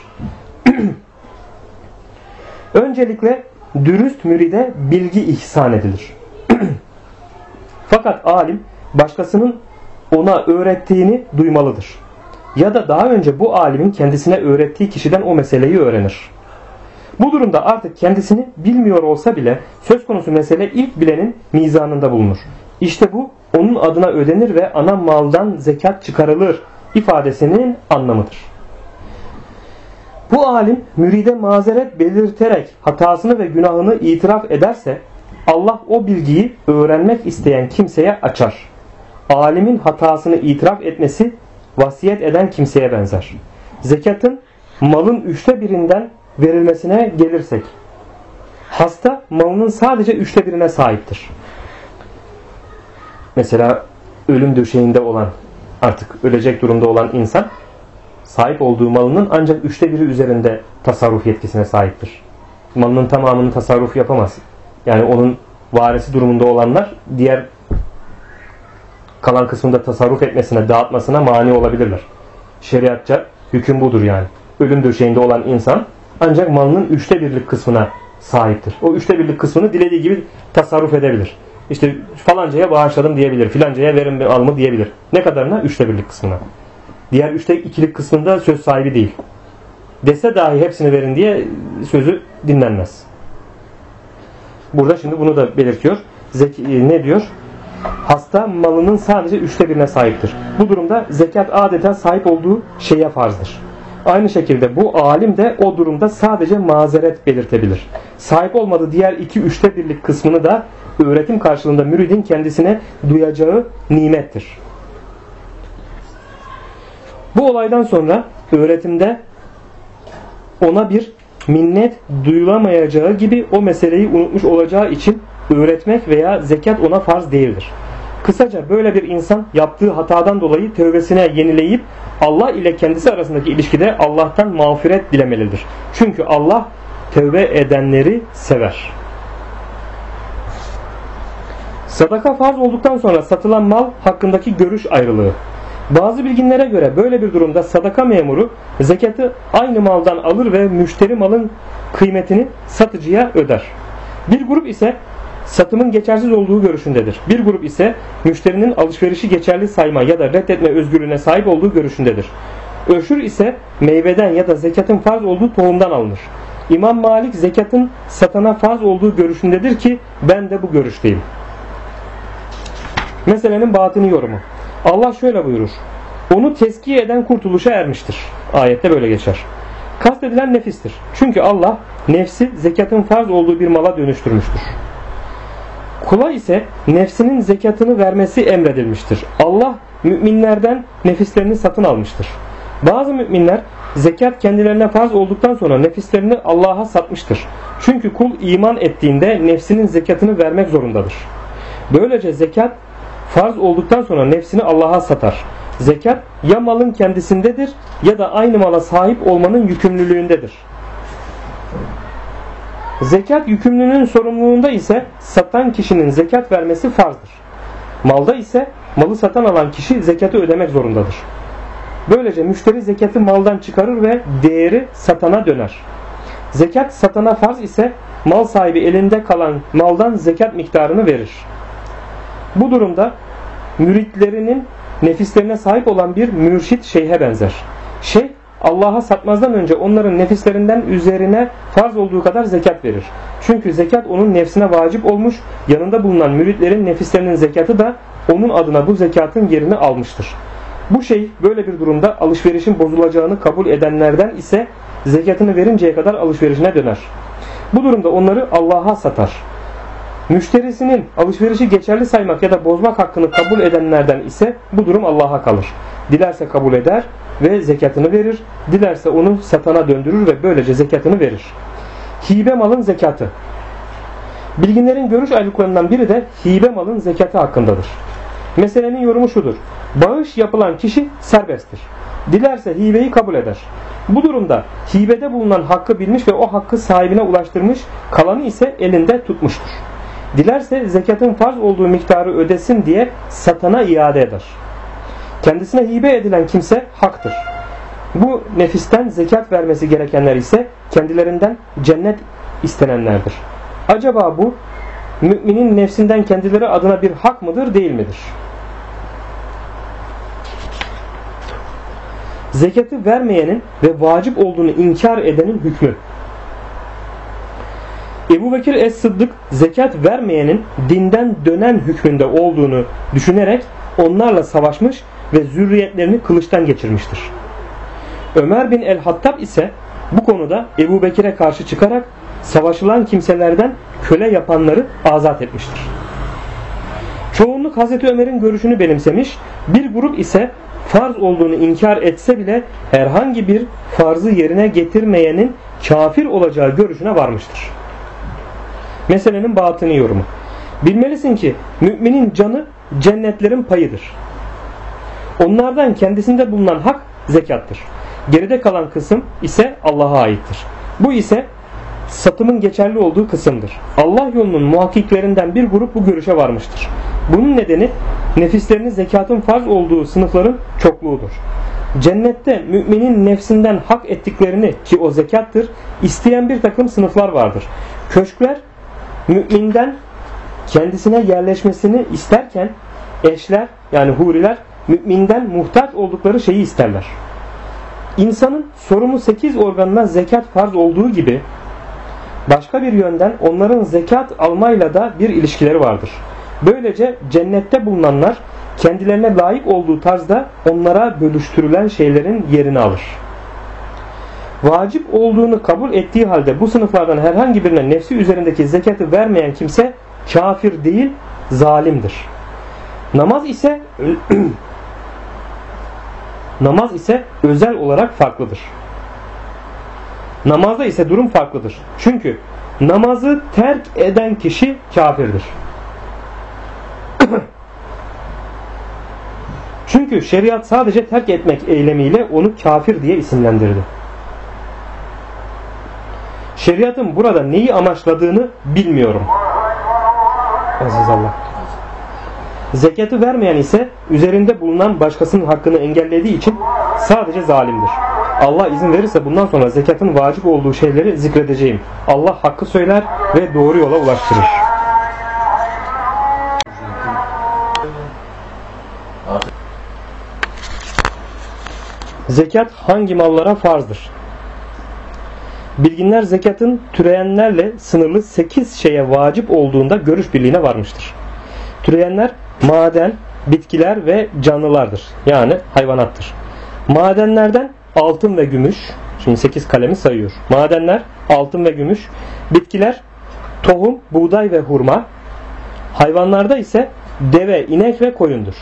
Öncelikle dürüst müride bilgi ihsan edilir. Fakat alim başkasının ona öğrettiğini duymalıdır. Ya da daha önce bu alimin kendisine öğrettiği kişiden o meseleyi öğrenir. Bu durumda artık kendisini bilmiyor olsa bile söz konusu mesele ilk bilenin mizanında bulunur. İşte bu onun adına ödenir ve ana maldan zekat çıkarılır ifadesinin anlamıdır. Bu alim müride mazeret belirterek hatasını ve günahını itiraf ederse Allah o bilgiyi öğrenmek isteyen kimseye açar. Alimin hatasını itiraf etmesi vasiyet eden kimseye benzer. Zekatın malın 1/3'ünden verilmesine gelirsek, hasta malının sadece 1/3'üne sahiptir. Mesela ölüm döşeğinde olan, artık ölecek durumda olan insan sahip olduğu malının ancak 1/3 üzerinde tasarruf yetkisine sahiptir. Malının tamamını tasarruf yapamaz. Yani onun varisi durumunda olanlar diğer kalan kısmında tasarruf etmesine, dağıtmasına mani olabilirler. Şeriatça hüküm budur yani. Ölüm döşeğinde olan insan ancak malının 1/3'lik kısmına sahiptir. O 1/3'lik kısmını dilediği gibi tasarruf edebilir. İşte falancaya bağışladım diyebilir. Filancaya verin alımı diyebilir. Ne kadarına? 1/3'lik kısmına. Diğer 2/3'lik kısmında söz sahibi değil. Dese dahi hepsini verin diye sözü dinlenmez. Burada şimdi bunu da belirtiyor. Ne diyor? hasta malının sadece 1/3'üne sahiptir. Bu durumda zekat adeta sahip olduğu şeye farzdır. Aynı şekilde bu alim de o durumda sadece mazeret belirtebilir. Sahip olmadığı diğer 2/3'lik kısmını da öğretim karşılığında müridin kendisine duyacağı nimettir. Bu olaydan sonra öğretimde ona bir minnet duyulamayacağı gibi o meseleyi unutmuş olacağı için öğretmek veya zekat ona farz değildir. Kısaca böyle bir insan yaptığı hatadan dolayı tövbesine yenileyip Allah ile kendisi arasındaki ilişkide Allah'tan mağfiret dilemelidir. Çünkü Allah tövbe edenleri sever. Sadaka farz olduktan sonra satılan mal hakkındaki görüş ayrılığı. Bazı bilginlere göre böyle bir durumda sadaka memuru zekatı aynı maldan alır ve müşteri malın kıymetini satıcıya öder. Bir grup ise satımın geçersiz olduğu görüşündedir. Bir grup ise müşterinin alışverişi geçerli sayma ya da reddetme özgürlüğüne sahip olduğu görüşündedir. Öşür ise meyveden ya da zekatın farz olduğu tohumdan alınır. İmam Malik zekatın satana farz olduğu görüşündedir ki ben de bu görüşteyim. Meselenin batini yorumu. Allah şöyle buyurur. Onu tezkiye eden kurtuluşa ermiştir. Ayette böyle geçer. Kastedilen nefistir. Çünkü Allah nefsi zekatın farz olduğu bir mala dönüştürmüştür. Kula ise nefsinin zekatını vermesi emredilmiştir. Allah müminlerden nefislerini satın almıştır. Bazı müminler zekat kendilerine farz olduktan sonra nefislerini Allah'a satmıştır. Çünkü kul iman ettiğinde nefsinin zekatını vermek zorundadır. Böylece zekat farz olduktan sonra nefsini Allah'a satar. Zekat ya malın kendisindedir ya da aynı mala sahip olmanın yükümlülüğündedir. Zekat yükümlünün sorumluluğunda ise satan kişinin zekat vermesi farzdır. Malda ise malı satın alan kişi zekatı ödemek zorundadır. Böylece müşteri zekatı maldan çıkarır ve değeri satana döner. Zekat satana farz ise mal sahibi elinde kalan maldan zekat miktarını verir. Bu durumda müritlerinin nefislerine sahip olan bir mürşit şeyhe benzer. Şeyh Allah'a satmazdan önce onların nefislerinden üzerine farz olduğu kadar zekat verir. Çünkü zekat onun nefsine vacip olmuş, yanında bulunan müritlerin nefislerinin zekatı da onun adına bu zekatın yerini almıştır. Bu şey böyle bir durumda alışverişin bozulacağını kabul edenlerden ise zekatını verinceye kadar alışverişine döner. Bu durumda onları Allah'a satar. Müşterisinin alışverişi geçerli saymak ya da bozmak hakkını kabul edenlerden ise bu durum Allah'a kalır. Dilerse kabul eder ve zekatını verir. Dilerse onu satana döndürür ve böylece zekatını verir. Hibe malın zekatı. Bilginlerin görüş ayrılıklarından biri de hibe malın zekatı hakkındadır. Meselenin yorumu şudur. Bağış yapılan kişi serbesttir. Dilerse hibeyi kabul eder. Bu durumda hibede bulunan hakkı bilmiş ve o hakkı sahibine ulaştırmış, kalanı ise elinde tutmuştur. Dilerse zekatın farz olduğu miktarı ödesin diye satana iade eder. Kendisine hibe edilen kimse haktır. Bu nefisten zekat vermesi gerekenler ise kendilerinden cennet istenenlerdir. Acaba bu müminin nefsinden kendileri adına bir hak mıdır, değil midir? Zekatı vermeyenin ve vacip olduğunu inkar edenin hükmü. Ebu Bekir Es-Sıddık zekat vermeyenin dinden dönen hükmünde olduğunu düşünerek onlarla savaşmış ve zürriyetlerini kılıçtan geçirmiştir. Ömer bin el-Hattab ise bu konuda Ebu Bekir'e karşı çıkarak savaşılan kimselerden köle yapanları azat etmiştir. Çoğunluk Hazreti Ömer'in görüşünü benimsemiş, bir grup ise farz olduğunu inkar etse bile herhangi bir farzı yerine getirmeyenin kafir olacağı görüşüne varmıştır. Meselenin batını yorumu. Bilmelisin ki müminin canı cennetlerin payıdır. Onlardan kendisinde bulunan hak zekattır. Geride kalan kısım ise Allah'a aittir. Bu ise satımın geçerli olduğu kısımdır. Allah yolunun muhakkiklerinden bir grup bu görüşe varmıştır. Bunun nedeni nefislerinin zekatın farz olduğu sınıfların çokluğudur. Cennette müminin nefsinden hak ettiklerini, ki o zekattır, isteyen bir takım sınıflar vardır. Köşkler müminden kendisine yerleşmesini isterken eşler, yani huriler, müminden muhtaç oldukları şeyi isterler. İnsanın sorumu 8 organına zekat farz olduğu gibi başka bir yönden onların zekat almayla da bir ilişkileri vardır. Böylece cennette bulunanlar kendilerine layık olduğu tarzda onlara bölüştürülen şeylerin yerini alır. Vacip olduğunu kabul ettiği halde bu sınıflardan herhangi birine nefsi üzerindeki zekatı vermeyen kimse kafir değil, zalimdir. Namaz ise özel olarak farklıdır. Namazda ise durum farklıdır. Çünkü namazı terk eden kişi kafirdir. Çünkü şeriat sadece terk etmek eylemiyle onu kafir diye isimlendirdi. Şeriatın burada neyi amaçladığını bilmiyorum. Aziz Allah. Zekatı vermeyen ise üzerinde bulunan başkasının hakkını engellediği için sadece zalimdir. Allah izin verirse bundan sonra zekatın vacip olduğu şeyleri zikredeceğim. Allah hakkı söyler ve doğru yola ulaştırır. Zekat hangi mallara farzdır? Bilginler zekatın türeyenlerle sınırlı 8 şeye vacip olduğunda görüş birliğine varmıştır. Türeyenler maden, bitkiler ve canlılardır. Yani hayvanattır. Madenlerden altın ve gümüş. Şimdi 8 kalemi sayıyor. Madenler altın ve gümüş. Bitkiler tohum, buğday ve hurma. Hayvanlarda ise deve, inek ve koyundur.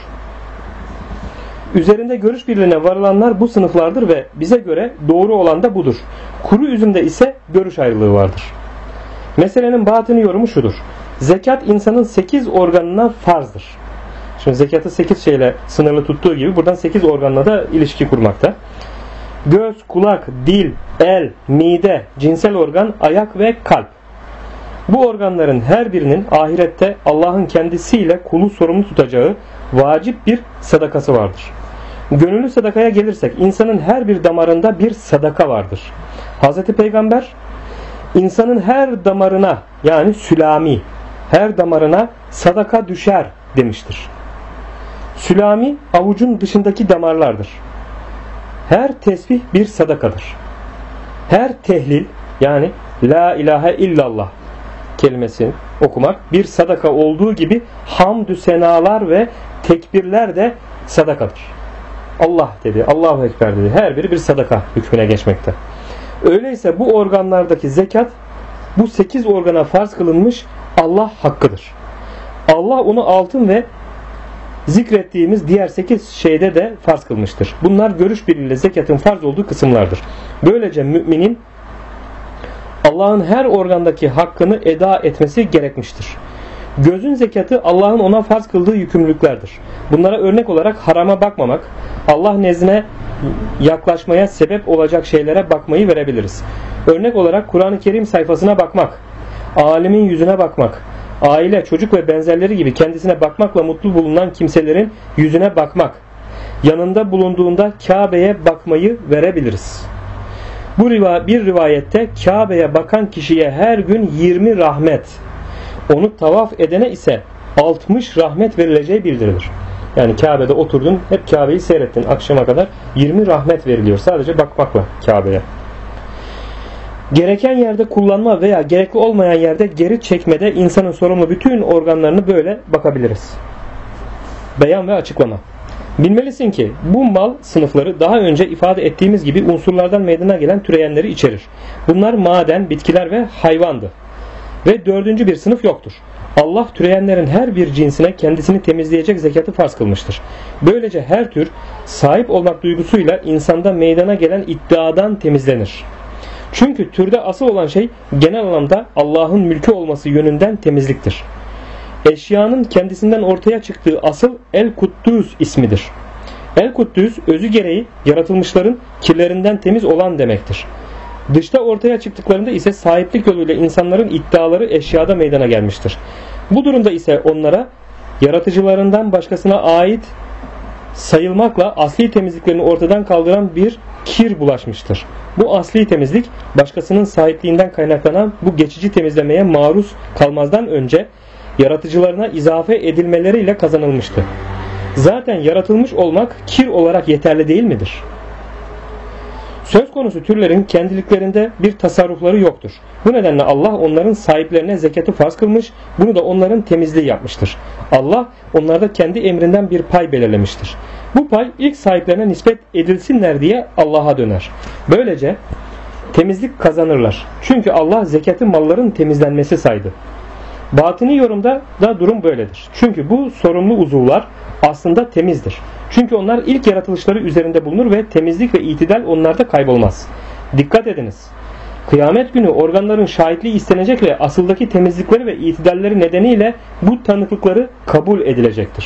Üzerinde görüş birliğine varılanlar bu sınıflardır ve bize göre doğru olan da budur. Kuru üzümde ise görüş ayrılığı vardır. Meselenin batını yorumu şudur. Zekat insanın 8 organına farzdır. Şimdi zekatı 8 şeyle sınırlı tuttuğu gibi buradan 8 organla da ilişki kurmakta. Göz, kulak, dil, el, mide, cinsel organ, ayak ve kalp. Bu organların her birinin ahirette Allah'ın kendisiyle kulu sorumlu tutacağı vacip bir sadakası vardır. Gönüllü sadakaya gelirsek insanın her bir damarında bir sadaka vardır. Hz. Peygamber insanın her damarına yani sülami her damarına sadaka düşer demiştir. Sülami avucun dışındaki damarlardır. Her tesbih bir sadakadır. Her tehlil yani la ilahe illallah kelimesini okumak bir sadaka olduğu gibi hamdü senalar ve tekbirler de sadakadır. Allah dedi, Allahu Ekber dedi. Her biri bir sadaka hükmüne geçmekte. Öyleyse bu organlardaki zekat bu 8 organa farz kılınmış Allah hakkıdır. Allah onu altın ve zikrettiğimiz diğer 8 şeyde de farz kılmıştır. Bunlar görüş birliğiyle zekatın farz olduğu kısımlardır. Böylece müminin Allah'ın her organdaki hakkını eda etmesi gerekmiştir. Gözün zekatı Allah'ın ona farz kıldığı yükümlülüklerdir. Bunlara örnek olarak harama bakmamak, Allah nezdine yaklaşmaya sebep olacak şeylere bakmayı verebiliriz. Örnek olarak Kur'an-ı Kerim sayfasına bakmak, alimin yüzüne bakmak, aile, çocuk ve benzerleri gibi kendisine bakmakla mutlu bulunan kimselerin yüzüne bakmak, yanında bulunduğunda Kabe'ye bakmayı verebiliriz. Bir rivayette Kabe'ye bakan kişiye her gün 20 rahmet, onu tavaf edene ise 60 rahmet verileceği bildirilir. Yani Kabe'de oturdun, hep Kabe'yi seyrettin akşama kadar 20 rahmet veriliyor sadece bakmakla Kabe'ye. Gereken yerde kullanma veya gerekli olmayan yerde geri çekmede insanın sorumlu bütün organlarını böyle bakabiliriz. Beyan ve açıklama. Bilmelisin ki bu mal sınıfları daha önce ifade ettiğimiz gibi unsurlardan meydana gelen türeyenleri içerir. Bunlar maden, bitkiler ve hayvandı. Ve dördüncü bir sınıf yoktur. Allah türeyenlerin her bir cinsine kendisini temizleyecek zekatı farz kılmıştır. Böylece her tür sahip olmak duygusuyla insanda meydana gelen iddiadan temizlenir. Çünkü türde asıl olan şey genel anlamda Allah'ın mülkü olması yönünden temizliktir. Eşyanın kendisinden ortaya çıktığı asıl El-Kuddüs ismidir. El-Kuddüs özü gereği yaratılmışların kirlerinden temiz olan demektir. Dışta ortaya çıktıklarında ise sahiplik yoluyla insanların iddiaları eşyada meydana gelmiştir. Bu durumda ise onlara yaratıcılarından başkasına ait sayılmakla asli temizliklerini ortadan kaldıran bir kir bulaşmıştır. Bu asli temizlik başkasının sahipliğinden kaynaklanan bu geçici temizlemeye maruz kalmazdan önce yaratıcılarına izafe edilmeleriyle kazanılmıştı. Zaten yaratılmış olmak kir olarak yeterli değil midir? Söz konusu türlerin kendiliklerinde bir tasarrufları yoktur. Bu nedenle Allah onların sahiplerine zekatı farz kılmış, bunu da onların temizliği yapmıştır. Allah onlarda kendi emrinden bir pay belirlemiştir. Bu pay ilk sahiplerine nispet edilsinler diye Allah'a döner. Böylece temizlik kazanırlar. Çünkü Allah zekatı malların temizlenmesi saydı. Batini yorumda da durum böyledir. Çünkü bu sorumlu uzuvlar aslında temizdir. Çünkü onlar ilk yaratılışları üzerinde bulunur ve temizlik ve itidal onlarda kaybolmaz. Dikkat ediniz. Kıyamet günü organların şahitliği istenecek ve asıldaki temizlikleri ve itidalleri nedeniyle bu tanıklıkları kabul edilecektir.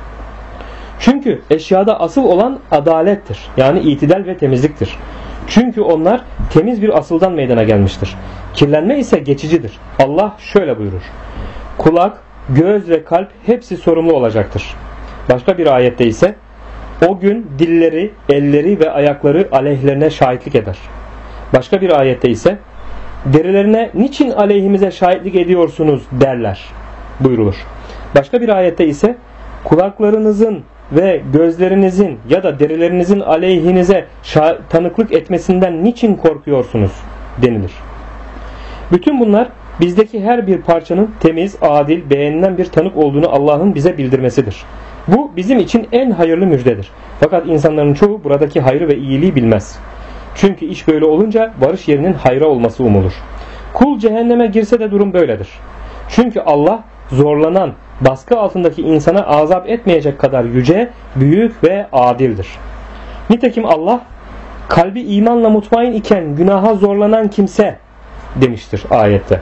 Çünkü eşyada asıl olan adalettir. Yani itidal ve temizliktir. Çünkü onlar temiz bir asıldan meydana gelmiştir. Kirlenme ise geçicidir. Allah şöyle buyurur. Kulak, göz ve kalp hepsi sorumlu olacaktır. Başka bir ayette ise o gün dilleri, elleri ve ayakları aleyhlerine şahitlik eder. Başka bir ayette ise derilerine niçin aleyhimize şahitlik ediyorsunuz derler buyurulur. Başka bir ayette ise kulaklarınızın ve gözlerinizin ya da derilerinizin aleyhinize tanıklık etmesinden niçin korkuyorsunuz denilir. Bütün bunlar bizdeki her bir parçanın temiz, adil, beğenilen bir tanık olduğunu Allah'ın bize bildirmesidir. Bu bizim için en hayırlı müjdedir. Fakat insanların çoğu buradaki hayrı ve iyiliği bilmez. Çünkü iş böyle olunca varış yerinin hayra olması umulur. Kul cehenneme girse de durum böyledir. Çünkü Allah zorlanan, baskı altındaki insana azap etmeyecek kadar yüce, büyük ve adildir. Nitekim Allah kalbi imanla mutmain iken günaha zorlanan kimse demiştir ayette.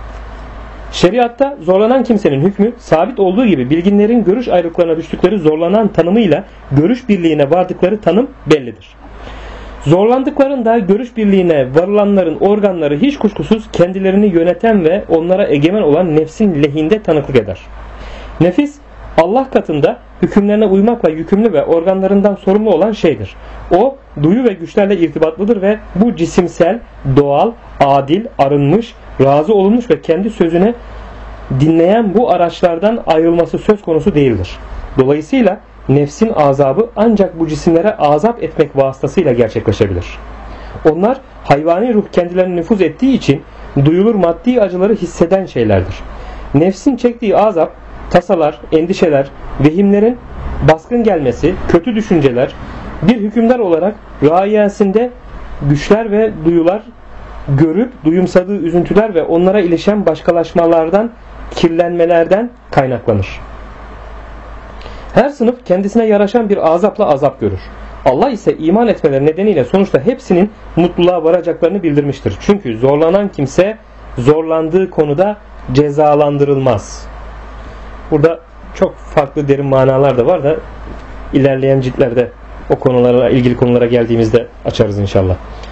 Şeriatta zorlanan kimsenin hükmü sabit olduğu gibi bilginlerin görüş ayrılıklarına düştükleri zorlanan tanımıyla görüş birliğine vardıkları tanım bellidir. Zorlandıklarında görüş birliğine varılanların organları hiç kuşkusuz kendilerini yöneten ve onlara egemen olan nefsin lehinde tanıklık eder. Nefis Allah katında hükümlerine uymakla yükümlü ve organlarından sorumlu olan şeydir. O duyu ve güçlerle irtibatlıdır ve bu cisimsel, doğal, adil, arınmış, razı olunmuş ve kendi sözüne dinleyen bu araçlardan ayrılması söz konusu değildir. Dolayısıyla nefsin azabı ancak bu cisimlere azap etmek vasıtasıyla gerçekleşebilir. Onlar hayvani ruh kendilerine nüfuz ettiği için duyulur maddi acıları hisseden şeylerdir. Nefsin çektiği azap, tasalar, endişeler, vehimlerin baskın gelmesi, kötü düşünceler, bir hükümdar olarak raiyesinde güçler ve duyular görüp duyumsadığı üzüntüler ve onlara ilişen başkalaşmalardan, kirlenmelerden kaynaklanır. Her sınıf kendisine yaraşan bir azapla azap görür. Allah ise iman etmeleri nedeniyle sonuçta hepsinin mutluluğa varacaklarını bildirmiştir. Çünkü zorlanan kimse zorlandığı konuda cezalandırılmaz. Burada çok farklı derin manalar da var da ilerleyen ciltlerde o konulara, ilgili konulara geldiğimizde açarız inşallah.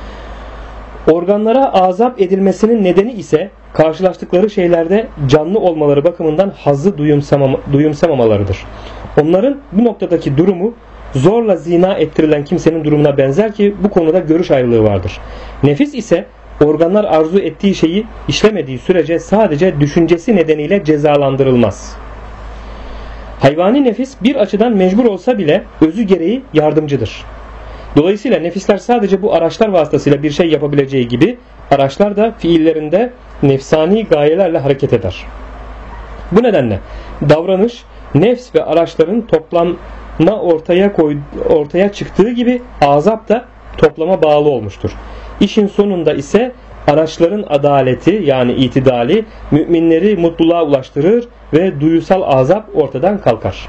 Organlara azap edilmesinin nedeni ise karşılaştıkları şeylerde canlı olmaları bakımından hazzı duyumsamamalarıdır. Onların bu noktadaki durumu zorla zina ettirilen kimsenin durumuna benzer ki bu konuda görüş ayrılığı vardır. Nefis ise organlar arzu ettiği şeyi işlemediği sürece sadece düşüncesi nedeniyle cezalandırılmaz. Hayvani nefis bir açıdan mecbur olsa bile özü gereği yardımcıdır. Dolayısıyla nefisler sadece bu araçlar vasıtasıyla bir şey yapabileceği gibi araçlar da fiillerinde nefsani gayelerle hareket eder. Bu nedenle davranış, nefs ve araçların toplama ortaya çıktığı gibi azap da toplama bağlı olmuştur. İşin sonunda ise araçların adaleti yani itidali müminleri mutluluğa ulaştırır ve duyusal azap ortadan kalkar.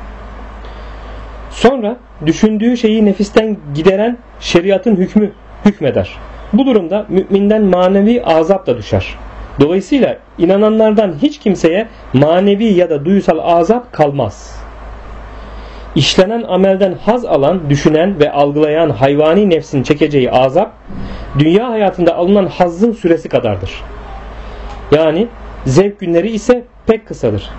Sonra düşündüğü şeyi nefisten gideren şeriatın hükmü hükmeder. Bu durumda müminden manevi azap da düşer. Dolayısıyla inananlardan hiç kimseye manevi ya da duyusal azap kalmaz. İşlenen amelden haz alan, düşünen ve algılayan hayvani nefsin çekeceği azap, dünya hayatında alınan hazzın süresi kadardır. Yani zevk günleri ise pek kısadır.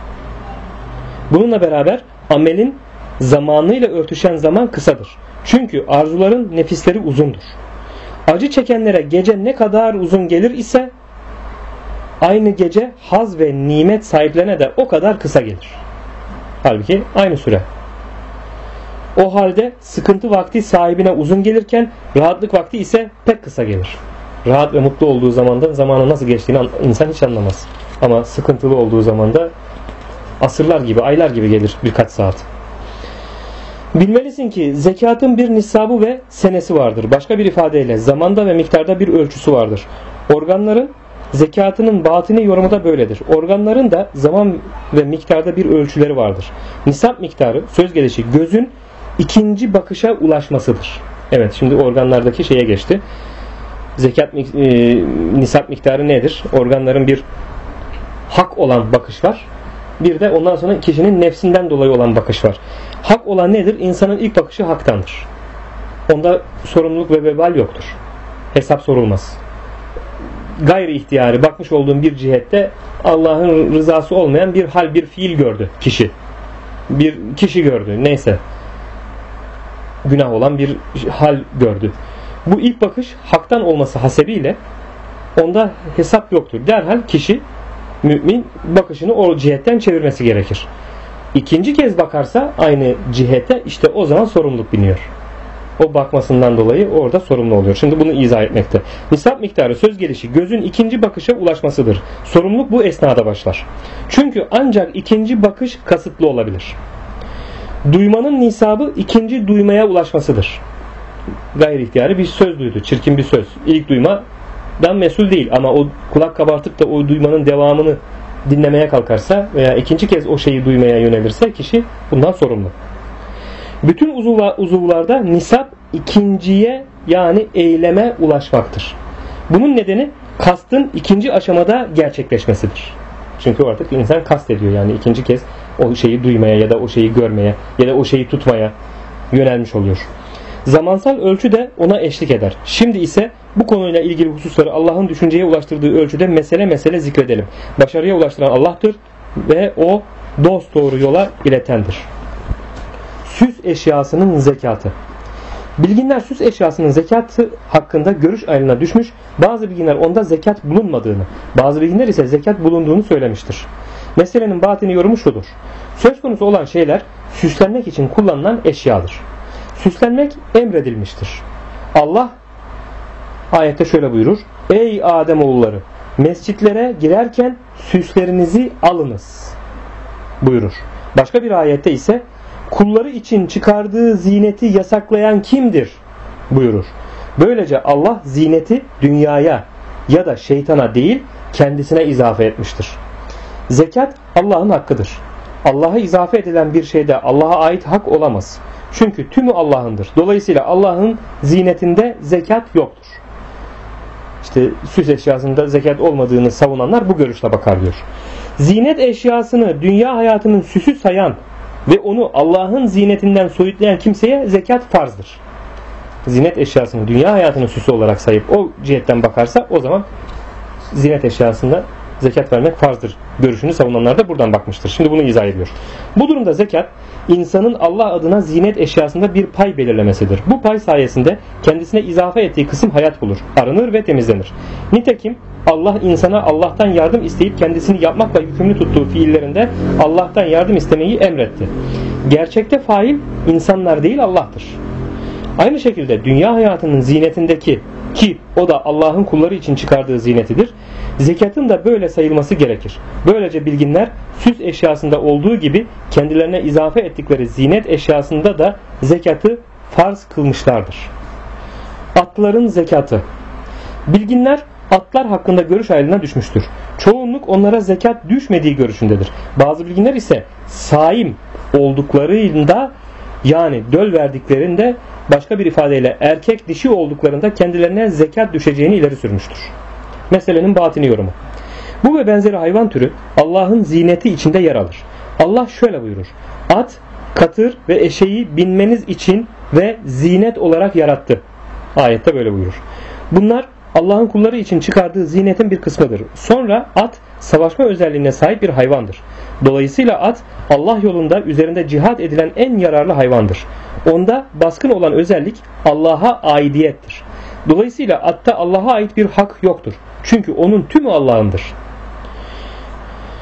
Bununla beraber amelin zamanıyla örtüşen zaman kısadır. Çünkü arzuların nefisleri uzundur. Acı çekenlere gece ne kadar uzun gelir ise aynı gece haz ve nimet sahiplerine de o kadar kısa gelir. Halbuki aynı süre. O halde sıkıntı vakti sahibine uzun gelirken rahatlık vakti ise pek kısa gelir. Rahat ve mutlu olduğu zamanda zamanın nasıl geçtiğini insan hiç anlamaz. Ama sıkıntılı olduğu zamanda asırlar gibi, aylar gibi gelir birkaç saat. Bilmelisin ki zekatın bir nisabı ve senesi vardır. Başka bir ifadeyle zamanda ve miktarda bir ölçüsü vardır. Organların zekatının batini yorumu da böyledir. Organların da zaman ve miktarda bir ölçüleri vardır. Nisap miktarı söz gelişi gözün ikinci bakışa ulaşmasıdır. Evet, şimdi organlardaki şeye geçti. Zekat nisap miktarı nedir? Organların bir hak olan bakış var. Bir de ondan sonra kişinin nefsinden dolayı olan bakış var. Hak olan nedir? İnsanın ilk bakışı haktandır. Onda sorumluluk ve vebal yoktur. Hesap sorulmaz. Gayri ihtiyari bakmış olduğun bir cihette Allah'ın rızası olmayan bir hal, bir fiil gördü kişi. Bir kişi gördü. Neyse. Günah olan bir hal gördü. Bu ilk bakış haktan olması hasebiyle onda hesap yoktur. Derhal kişi, mümin, bakışını o cihetten çevirmesi gerekir. İkinci kez bakarsa aynı cihete, işte o zaman sorumluluk biniyor. O bakmasından dolayı orada sorumlu oluyor. Şimdi bunu izah etmekte. Nisap miktarı söz gelişi gözün ikinci bakışa ulaşmasıdır. Sorumluluk bu esnada başlar. Çünkü ancak ikinci bakış kasıtlı olabilir. Duymanın nisabı ikinci duymaya ulaşmasıdır. Gayri ihtiyari bir söz duydu. Çirkin bir söz. İlk duymadan mesul değil ama o kulak kabartıp da o duymanın devamını dinlemeye kalkarsa veya ikinci kez o şeyi duymaya yönelirse kişi bundan sorumlu. Bütün uzuvlarda nisap ikinciye, yani eyleme ulaşmaktır. Bunun nedeni kastın ikinci aşamada gerçekleşmesidir. Çünkü artık insan kast ediyor, yani ikinci kez o şeyi duymaya ya da o şeyi görmeye ya da o şeyi tutmaya yönelmiş oluyor. Zamansal ölçü de ona eşlik eder. Şimdi ise bu konuyla ilgili hususları Allah'ın düşünceye ulaştırdığı ölçüde mesele mesele zikredelim. Başarıya ulaştıran Allah'tır ve o dosdoğru yola iletendir. Süs eşyasının zekatı. Bilginler süs eşyasının zekatı hakkında görüş ayrılığına düşmüş. Bazı bilginler onda zekat bulunmadığını, bazı bilginler ise zekat bulunduğunu söylemiştir. Meselenin batini yorumu şudur. Söz konusu olan şeyler süslenmek için kullanılan eşyadır. Süslenmek emredilmiştir. Allah ayette şöyle buyurur. Ey Ademoğulları, mescitlere girerken süslerinizi alınız buyurur. Başka bir ayette ise kulları için çıkardığı zineti yasaklayan kimdir buyurur. Böylece Allah zineti dünyaya ya da şeytana değil kendisine izafe etmiştir. Zekat Allah'ın hakkıdır. Allah'a izafe edilen bir şeyde Allah'a ait hak olamaz. Çünkü tümü Allah'ındır. Dolayısıyla Allah'ın zinetinde zekat yoktur. İşte süs eşyasında zekat olmadığını savunanlar bu görüşle bakar diyor. Zinet eşyasını dünya hayatının süsü sayan ve onu Allah'ın zinetinden soyutlayan kimseye zekat farzdır. Zinet eşyasını dünya hayatının süsü olarak sayıp o cihetten bakarsa o zaman zinet eşyasında zekat vermek farzdır görüşünü savunanlar da buradan bakmıştır. Şimdi bunu izah ediyor. Bu durumda zekat insanın Allah adına zinet eşyasında bir pay belirlemesidir. Bu pay sayesinde kendisine izafe ettiği kısım hayat bulur, arınır ve temizlenir. Nitekim Allah insana Allah'tan yardım isteyip kendisini yapmakla yükümlü tuttuğu fiillerinde Allah'tan yardım istemeyi emretti. Gerçekte fail insanlar değil Allah'tır. Aynı şekilde dünya hayatının zinetindeki, ki o da Allah'ın kulları için çıkardığı zinetidir, zekatın da böyle sayılması gerekir. Böylece bilginler süs eşyasında olduğu gibi kendilerine izafe ettikleri zinet eşyasında da zekatı farz kılmışlardır. Atların zekatı. Bilginler atlar hakkında görüş ayrılığına düşmüştür. Çoğunluk onlara zekat düşmediği görüşündedir. Bazı bilginler ise saim olduklarında, yani döl verdiklerinde, başka bir ifadeyle erkek dişi olduklarında kendilerine zekat düşeceğini ileri sürmüştür. Meselenin batini yorumu. Bu ve benzeri hayvan türü Allah'ın zineti içinde yer alır. Allah şöyle buyurur. At, katır ve eşeği binmeniz için ve zinet olarak yarattı. Ayette böyle buyurur. Bunlar Allah'ın kulları için çıkardığı zinetin bir kısmıdır. Sonra at savaşma özelliğine sahip bir hayvandır. Dolayısıyla at Allah yolunda üzerinde cihad edilen en yararlı hayvandır. Onda baskın olan özellik Allah'a aidiyettir. Dolayısıyla atta Allah'a ait bir hak yoktur. Çünkü onun tümü Allah'ındır.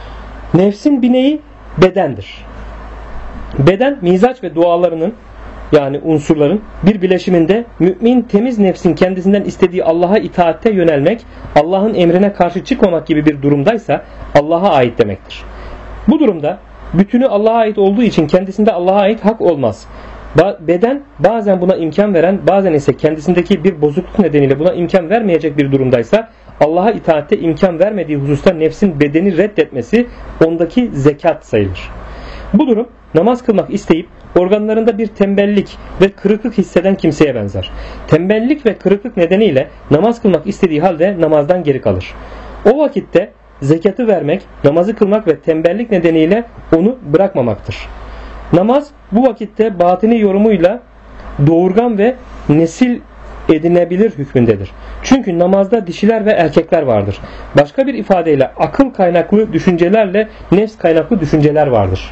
Nefsin bineği bedendir. Beden mizaç ve dualarının yani unsurların bir bileşiminde mümin temiz nefsin kendisinden istediği Allah'a itaatte yönelmek, Allah'ın emrine karşı çıkmamak gibi bir durumdaysa Allah'a ait demektir. Bu durumda bütünü Allah'a ait olduğu için kendisinde Allah'a ait hak olmaz. Beden bazen buna imkan veren, bazen ise kendisindeki bir bozukluk nedeniyle buna imkan vermeyecek bir durumdaysa Allah'a itaatte imkan vermediği hususta nefsin bedeni reddetmesi ondaki zekat sayılır. Bu durum namaz kılmak isteyip organlarında bir tembellik ve kırıklık hisseden kimseye benzer. Tembellik ve kırıklık nedeniyle namaz kılmak istediği halde namazdan geri kalır. O vakitte zekatı vermek, namazı kılmak ve tembellik nedeniyle onu bırakmamaktır. Namaz bu vakitte batini yorumuyla doğurgan ve nesil edinebilir hükmündedir. Çünkü namazda dişiler ve erkekler vardır. Başka bir ifadeyle akıl kaynaklı düşüncelerle nefs kaynaklı düşünceler vardır.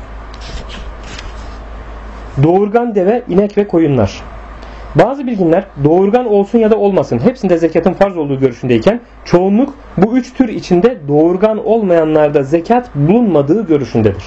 Doğurgan deve, inek ve koyunlar. Bazı bilginler doğurgan olsun ya da olmasın hepsinde zekatın farz olduğu görüşündeyken çoğunluk bu üç tür içinde doğurgan olmayanlarda zekat bulunmadığı görüşündedir.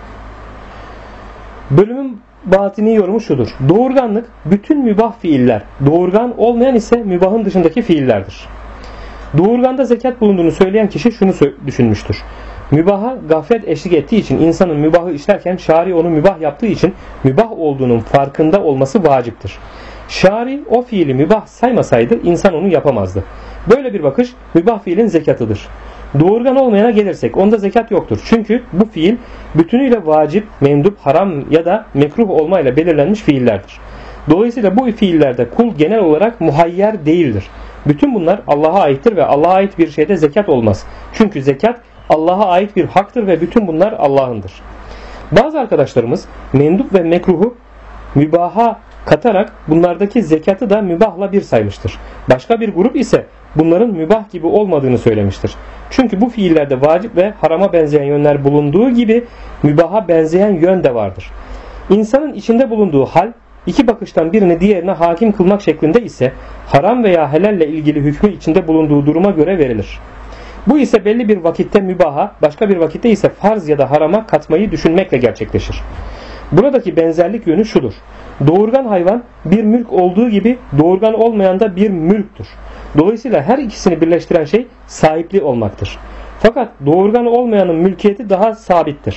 Bölümün batini yorumu şudur. Doğurganlık bütün mübah fiiller, doğurgan olmayan ise mübahın dışındaki fiillerdir. Doğurganda zekat bulunduğunu söyleyen kişi şunu düşünmüştür. Mübaha gaflet eşlik ettiği için insanın mübahı işlerken şari onu mübah yaptığı için mübah olduğunun farkında olması vaciptir. Şari o fiili mübah saymasaydı insan onu yapamazdı. Böyle bir bakış mübah fiilin zekatıdır. Doğurgan olmayana gelirsek onda zekat yoktur. Çünkü bu fiil bütünüyle vacip, mendup, haram ya da mekruh olmayla belirlenmiş fiillerdir. Dolayısıyla bu fiillerde kul genel olarak muhayyer değildir. Bütün bunlar Allah'a aittir ve Allah'a ait bir şeyde zekat olmaz. Çünkü zekat Allah'a ait bir haktır ve bütün bunlar Allah'ındır. Bazı arkadaşlarımız mendup ve mekruhu mübaha katarak bunlardaki zekatı da mübahla bir saymıştır. Başka bir grup ise bunların mübah gibi olmadığını söylemiştir. Çünkü bu fiillerde vacip ve harama benzeyen yönler bulunduğu gibi mübaha benzeyen yön de vardır. İnsanın içinde bulunduğu hal iki bakıştan birini diğerine hakim kılmak şeklinde ise haram veya helalle ilgili hükmü içinde bulunduğu duruma göre verilir. Bu ise belli bir vakitte mübaha, başka bir vakitte ise farz ya da harama katmayı düşünmekle gerçekleşir. Buradaki benzerlik yönü şudur. Doğurgan hayvan bir mülk olduğu gibi doğurgan olmayan da bir mülktür. Dolayısıyla her ikisini birleştiren şey sahipli olmaktır. Fakat doğurgan olmayanın mülkiyeti daha sabittir.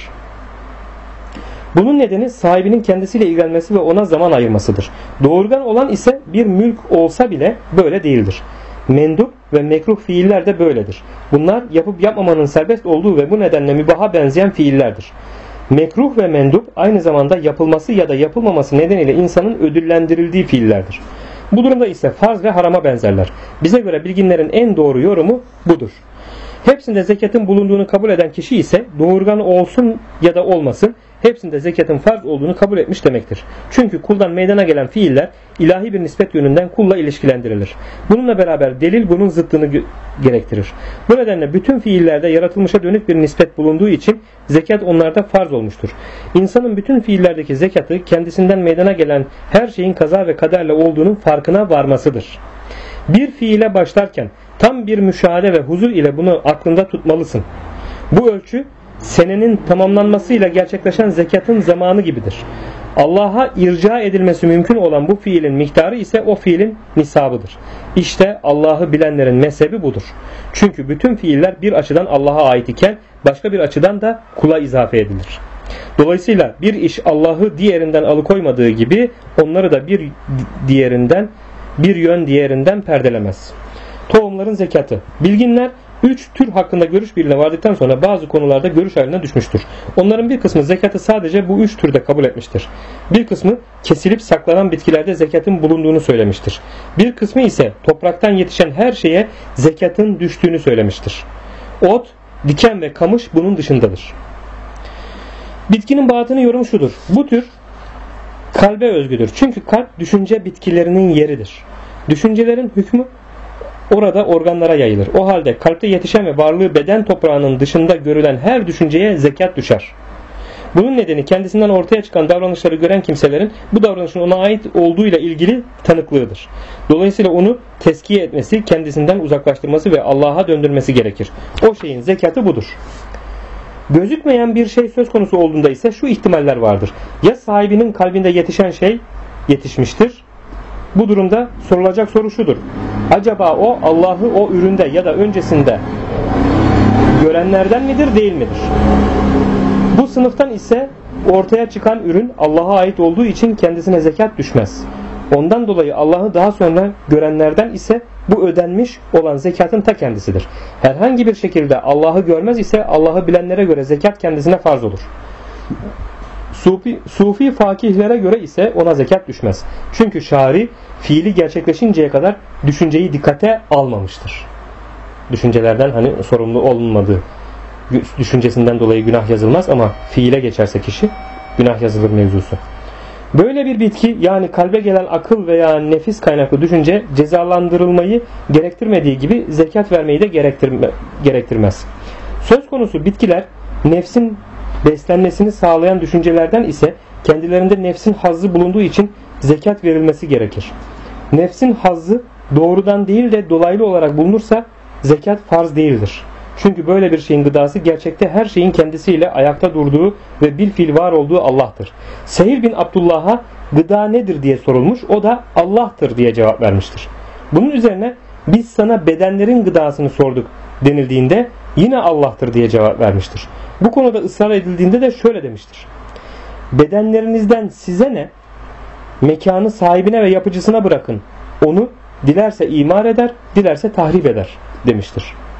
Bunun nedeni sahibinin kendisiyle ilgilenmesi ve ona zaman ayırmasıdır. Doğurgan olan ise bir mülk olsa bile böyle değildir. Mendup ve mekruh fiiller de böyledir. Bunlar yapıp yapmamanın serbest olduğu ve bu nedenle mübaha benzeyen fiillerdir. Mekruh ve mendup aynı zamanda yapılması ya da yapılmaması nedeniyle insanın ödüllendirildiği fiillerdir. Bu durumda ise farz ve harama benzerler. Bize göre bilginlerin en doğru yorumu budur. Hepsinde zekatın bulunduğunu kabul eden kişi ise doğurgan olsun ya da olmasın hepsinde zekatın farz olduğunu kabul etmiş demektir. Çünkü kuldan meydana gelen fiiller ilahi bir nispet yönünden kulla ilişkilendirilir. Bununla beraber delil bunun zıttını gerektirir. Bu nedenle bütün fiillerde yaratılmışa dönük bir nispet bulunduğu için zekat onlarda farz olmuştur. İnsanın bütün fiillerdeki zekatı kendisinden meydana gelen her şeyin kaza ve kaderle olduğunun farkına varmasıdır. Bir fiile başlarken tam bir müşahede ve huzur ile bunu aklında tutmalısın. Bu ölçü senenin tamamlanmasıyla gerçekleşen zekatın zamanı gibidir. Allah'a irca edilmesi mümkün olan bu fiilin miktarı ise o fiilin nisabıdır. İşte Allah'ı bilenlerin mezhebi budur. Çünkü bütün fiiller bir açıdan Allah'a ait iken başka bir açıdan da kula izafe edilir. Dolayısıyla bir iş Allah'ı diğerinden alıkoymadığı gibi onları da bir yön diğerinden perdelemez. Tohumların zekatı. Bilginler 3 tür hakkında görüş birliğine vardıktan sonra bazı konularda görüş ayrılığına düşmüştür. Onların bir kısmı zekatı sadece bu 3 türde kabul etmiştir. Bir kısmı kesilip saklanan bitkilerde zekatın bulunduğunu söylemiştir. Bir kısmı ise topraktan yetişen her şeye zekatın düştüğünü söylemiştir. Ot, diken ve kamış bunun dışındadır. Bitkinin batını yorumu şudur. Bu tür kalbe özgüdür. Çünkü kalp düşünce bitkilerinin yeridir. Düşüncelerin hükmü orada organlara yayılır. O halde kalpte yetişen ve varlığı beden toprağının dışında görülen her düşünceye zekat düşer. Bunun nedeni kendisinden ortaya çıkan davranışları gören kimselerin bu davranışın ona ait olduğuyla ilgili tanıklığıdır. Dolayısıyla onu teskiye etmesi, kendisinden uzaklaştırması ve Allah'a döndürmesi gerekir. O şeyin zekatı budur. Gözükmeyen bir şey söz konusu olduğunda ise şu ihtimaller vardır. Ya sahibinin kalbinde yetişen şey yetişmiştir. Bu durumda sorulacak soru şudur: acaba o Allah'ı o üründe ya da öncesinde görenlerden midir, değil midir? Bu sınıftan ise ortaya çıkan ürün Allah'a ait olduğu için kendisine zekat düşmez. Ondan dolayı Allah'ı daha sonra görenlerden ise bu ödenmiş olan zekatın ta kendisidir. Herhangi bir şekilde Allah'ı görmez ise Allah'ı bilenlere göre zekat kendisine farz olur. Sufi fakihlere göre ise ona zekat düşmez. Çünkü şari fiili gerçekleşinceye kadar düşünceyi dikkate almamıştır. Düşüncelerden sorumlu olunmadığı düşüncesinden dolayı günah yazılmaz ama fiile geçerse kişi günah yazılır mevzusu. Böyle bir bitki, yani kalbe gelen akıl veya nefis kaynaklı düşünce cezalandırılmayı gerektirmediği gibi zekat vermeyi de gerektirmez. Söz konusu bitkiler nefsin beslenmesini sağlayan düşüncelerden ise kendilerinde nefsin hazzı bulunduğu için zekat verilmesi gerekir. Nefsin hazzı doğrudan değil de dolaylı olarak bulunursa zekat farz değildir. Çünkü böyle bir şeyin gıdası gerçekte her şeyin kendisiyle ayakta durduğu ve bilfiil var olduğu Allah'tır. Sehil bin Abdullah'a gıda nedir diye sorulmuş. O da Allah'tır diye cevap vermiştir. Bunun üzerine biz sana bedenlerin gıdasını sorduk denildiğinde yine Allah'tır diye cevap vermiştir. Bu konuda ısrar edildiğinde de şöyle demiştir: bedenlerinizden size ne? Mekanı sahibine ve yapıcısına bırakın. Onu dilerse imar eder, dilerse tahrip eder demiştir.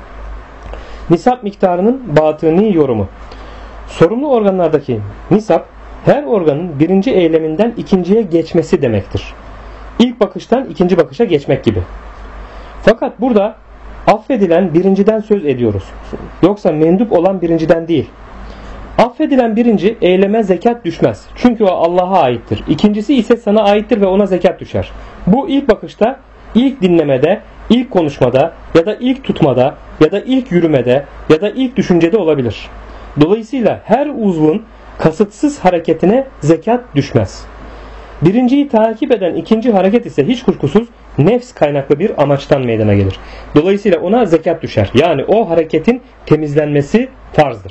Nisap miktarının batıni yorumu. Sorumlu organlardaki nisap, her organın birinci eyleminden ikinciye geçmesi demektir. İlk bakıştan ikinci bakışa geçmek gibi. Fakat burada affedilen birinciden söz ediyoruz. Yoksa mendup olan birinciden değil. Affedilen birinci eyleme zekat düşmez. Çünkü o Allah'a aittir. İkincisi ise sana aittir ve ona zekat düşer. Bu ilk bakışta, ilk dinlemede, ilk konuşmada ya da ilk tutmada ya da ilk yürümede ya da ilk düşüncede olabilir. Dolayısıyla her uzvun kasıtsız hareketine zekat düşmez. Birinciyi takip eden ikinci hareket ise hiç kuşkusuz nefs kaynaklı bir amaçtan meydana gelir. Dolayısıyla ona zekat düşer. Yani o hareketin temizlenmesi farzdır.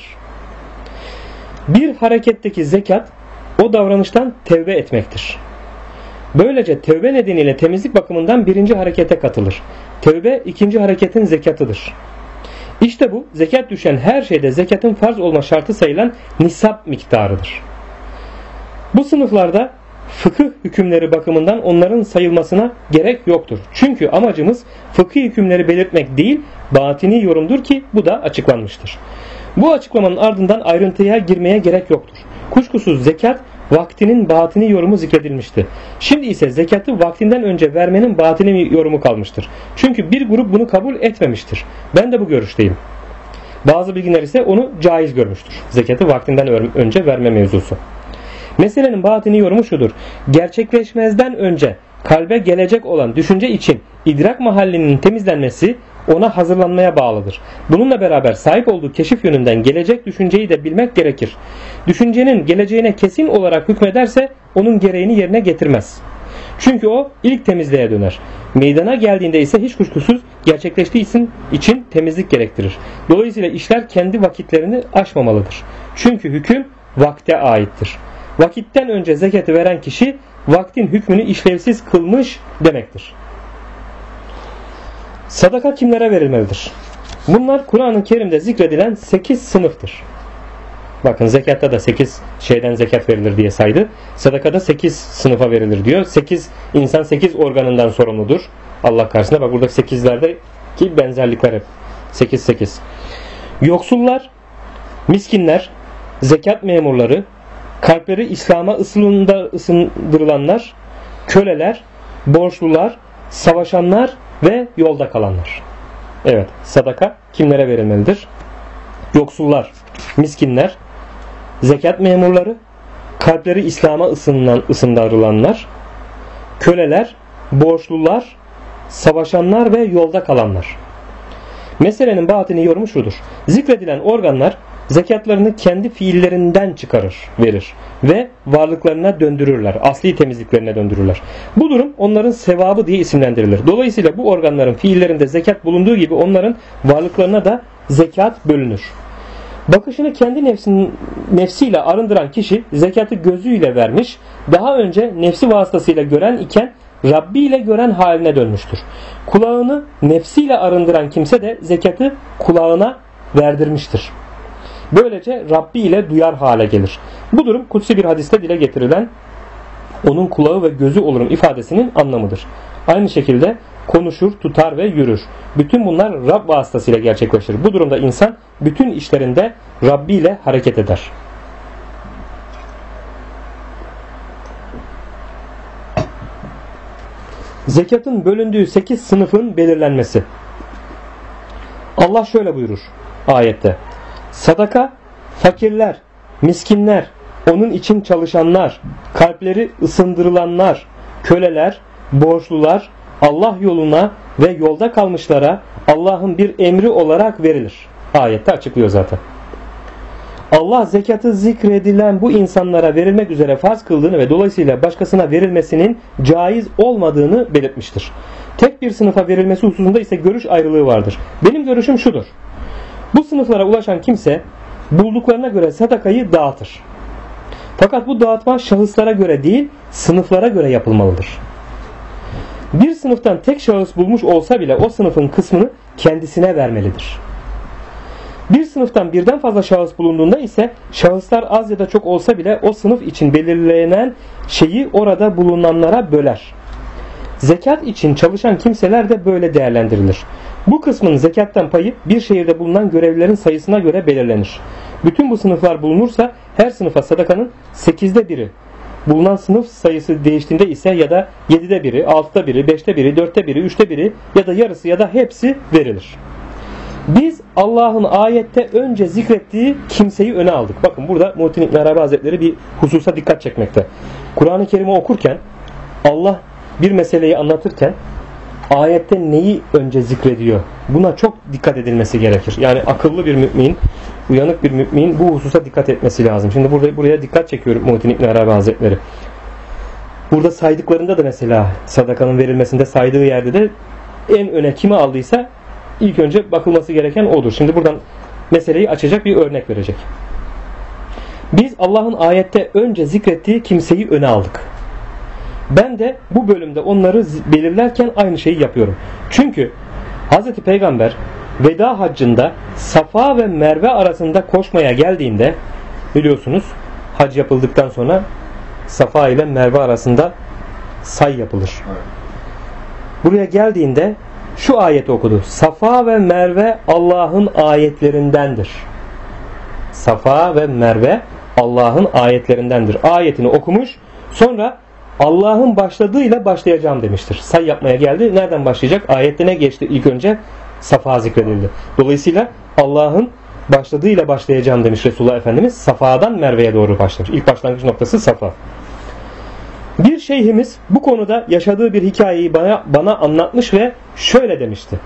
Bir hareketteki zekat o davranıştan tevbe etmektir. Böylece tevbe nedeniyle temizlik bakımından birinci harekete katılır. Tevbe ikinci hareketin zekatıdır. İşte bu zekat düşen her şeyde zekatın farz olma şartı sayılan nisap miktarıdır. Bu sınıflarda fıkıh hükümleri bakımından onların sayılmasına gerek yoktur. Çünkü amacımız fıkıh hükümleri belirtmek değil, batini yorumdur ki bu da açıklanmıştır. Bu açıklamanın ardından ayrıntıya girmeye gerek yoktur. Kuşkusuz zekat vaktinin batini yorumu zikredilmişti. Şimdi ise zekatı vaktinden önce vermenin batini yorumu kalmıştır. Çünkü bir grup bunu kabul etmemiştir. Ben de bu görüşteyim. Bazı bilginler ise onu caiz görmüştür. Zekatı vaktinden önce verme mevzusu. Meselenin batini yorumu şudur: gerçekleşmezden önce kalbe gelecek olan düşünce için idrak mahallinin temizlenmesi ona hazırlanmaya bağlıdır. Bununla beraber sahip olduğu keşif yönünden gelecek düşünceyi de bilmek gerekir. Düşüncenin geleceğine kesin olarak hükmederse onun gereğini yerine getirmez. Çünkü o ilk temizliğe döner. Meydana geldiğinde ise hiç kuşkusuz gerçekleştiği için temizlik gerektirir. Dolayısıyla işler kendi vakitlerini aşmamalıdır. Çünkü hüküm vakte aittir. Vakitten önce zekatı veren kişi vaktin hükmünü işlevsiz kılmış demektir. Sadaka kimlere verilmelidir? Bunlar Kur'an-ı Kerim'de zikredilen 8 sınıftır. Bakın zekatta da 8 şeyden zekat verilir diye saydı. Sadakada 8 sınıfa verilir diyor. 8 insan 8 organından sorumludur Allah karşısında. Bak burada 8'lerde ki benzerlikler hep. 8. Yoksullar, miskinler, zekat memurları, kalpleri İslam'a ısındırılanlar, köleler, borçlular, savaşanlar ve yolda kalanlar. Evet, sadaka kimlere verilmelidir? Yoksullar, miskinler, zekat memurları, kalpleri İslam'a ısındırılanlar, köleler, borçlular, savaşanlar ve yolda kalanlar. Meselenin batini yorumu şudur: zikredilen organlar zekatlarını kendi fiillerinden çıkarır, verir ve varlıklarına döndürürler, asli temizliklerine döndürürler. Bu durum onların sevabı diye isimlendirilir. Dolayısıyla bu organların fiillerinde zekat bulunduğu gibi onların varlıklarına da zekat bölünür. Bakışını kendi nefsiyle arındıran kişi zekatı gözüyle vermiş, daha önce nefsi vasıtasıyla gören iken Rabbi ile gören haline dönmüştür. Kulağını nefsiyle arındıran kimse de zekatı kulağına verdirmiştir. Böylece Rabbi ile duyar hale gelir. Bu durum kutsi bir hadiste dile getirilen onun kulağı ve gözü olurum ifadesinin anlamıdır. Aynı şekilde konuşur, tutar ve yürür. Bütün bunlar Rab vasıtasıyla gerçekleşir. Bu durumda insan bütün işlerinde Rabbi ile hareket eder. Zekatın bölündüğü 8 sınıfın belirlenmesi. Allah şöyle buyurur ayette. Sadaka, fakirler, miskinler, onun için çalışanlar, kalpleri ısındırılanlar, köleler, borçlular, Allah yoluna ve yolda kalmışlara Allah'ın bir emri olarak verilir. Ayette açıklıyor zaten. Allah zekatı zikredilen bu insanlara verilmek üzere farz kıldığını ve dolayısıyla başkasına verilmesinin caiz olmadığını belirtmiştir. Tek bir sınıfa verilmesi hususunda ise görüş ayrılığı vardır. Benim görüşüm şudur. Bu sınıflara ulaşan kimse bulduklarına göre sadakayı dağıtır. Fakat bu dağıtma şahıslara göre değil, sınıflara göre yapılmalıdır. Bir sınıftan tek şahıs bulmuş olsa bile o sınıfın kısmını kendisine vermelidir. Bir sınıftan birden fazla şahıs bulunduğunda ise şahıslar az ya da çok olsa bile o sınıf için belirlenen şeyi orada bulunanlara böler. Zekat için çalışan kimseler de böyle değerlendirilir. Bu kısmın zekattan payı bir şehirde bulunan görevlilerin sayısına göre belirlenir. Bütün bu sınıflar bulunursa her sınıfa sadakanın 8'de 1'i, bulunan sınıf sayısı değiştiğinde ise ya da 7'de 1'i, 6'da 1'i, 5'te 1'i, 4'te 1'i, 3'te 1'i ya da yarısı ya da hepsi verilir. Biz Allah'ın ayette önce zikrettiği kimseyi öne aldık. Bakın burada Muhittin İbn Arabi Hazretleri bir hususa dikkat çekmekte. Kur'an-ı Kerim'i okurken Allah bir meseleyi anlatırken ayette neyi önce zikrediyor? Buna çok dikkat edilmesi gerekir. Yani akıllı bir mümin, uyanık bir mümin bu hususa dikkat etmesi lazım. Şimdi buraya dikkat çekiyorum Muhittin İbn Arabi Hazretleri. Burada saydıklarında da mesela sadakanın verilmesinde saydığı yerde de en öne kimi aldıysa ilk önce bakılması gereken odur. Şimdi buradan meseleyi açacak bir örnek verecek. Biz Allah'ın ayette önce zikrettiği kimseyi öne aldık. Ben de bu bölümde onları belirlerken aynı şeyi yapıyorum. Çünkü Hz. Peygamber veda haccında Safa ve Merve arasında koşmaya geldiğinde biliyorsunuz hac yapıldıktan sonra Safa ile Merve arasında say yapılır. Buraya geldiğinde şu ayeti okudu. Safa ve Merve Allah'ın ayetlerindendir. Safa ve Merve Allah'ın ayetlerindendir. Ayetini okumuş. Sonra Allah'ın başladığıyla başlayacağım demiştir. Say yapmaya geldi. Nereden başlayacak? Ayette ne geçti ilk önce? Safa zikredildi. Dolayısıyla Allah'ın başladığıyla başlayacağım demiş Resulullah Efendimiz. Safa'dan Merve'ye doğru başlamış. İlk başlangıç noktası Safa. Bir şeyhimiz bu konuda yaşadığı bir hikayeyi bana anlatmış ve şöyle demişti.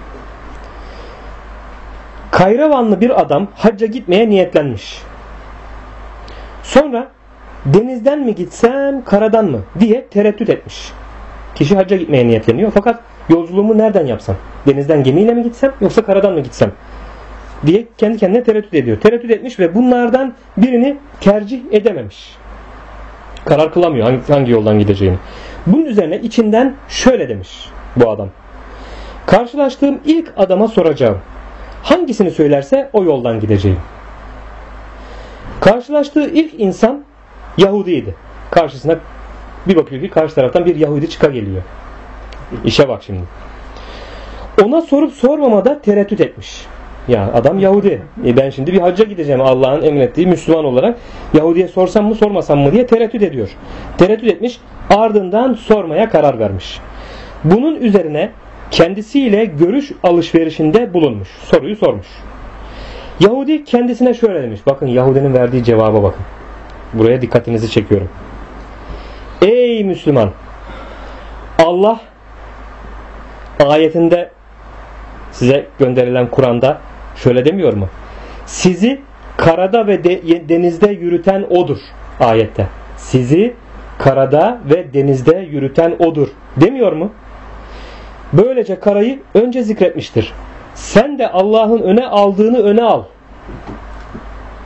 Kayravanlı bir adam hacca gitmeye niyetlenmiş. Sonra denizden mi gitsem, karadan mı diye tereddüt etmiş. Kişi hacca gitmeye niyetleniyor fakat yolculuğumu nereden yapsam? Denizden gemiyle mi gitsem yoksa karadan mı gitsem? Diye kendi kendine tereddüt ediyor. Tereddüt etmiş ve bunlardan birini tercih edememiş. Karar kılamıyor hangi yoldan gideceğini. Bunun üzerine içinden şöyle demiş bu adam. Karşılaştığım ilk adama soracağım. Hangisini söylerse o yoldan gideceğim. Karşılaştığı ilk insan Yahudiydi. Karşısına bir bakıyor ki karşı taraftan bir Yahudi çıka geliyor. İşe bak şimdi. Ona sorup sormamada tereddüt etmiş. Ya adam Yahudi. Ben şimdi bir hacca gideceğim Allah'ın emrettiği Müslüman olarak. Yahudi'ye sorsam mı sormasam mı diye tereddüt ediyor. Tereddüt etmiş. Ardından sormaya karar vermiş. Bunun üzerine kendisiyle görüş alışverişinde bulunmuş. Soruyu sormuş. Yahudi kendisine şöyle demiş. Bakın Yahudinin verdiği cevaba bakın. Buraya dikkatinizi çekiyorum. Ey Müslüman! Allah ayetinde size gönderilen Kur'an'da şöyle demiyor mu? Sizi karada ve denizde yürüten O'dur. Ayette. Sizi karada ve denizde yürüten O'dur. Demiyor mu? Böylece karayı önce zikretmiştir. Sen de Allah'ın öne aldığını öne al.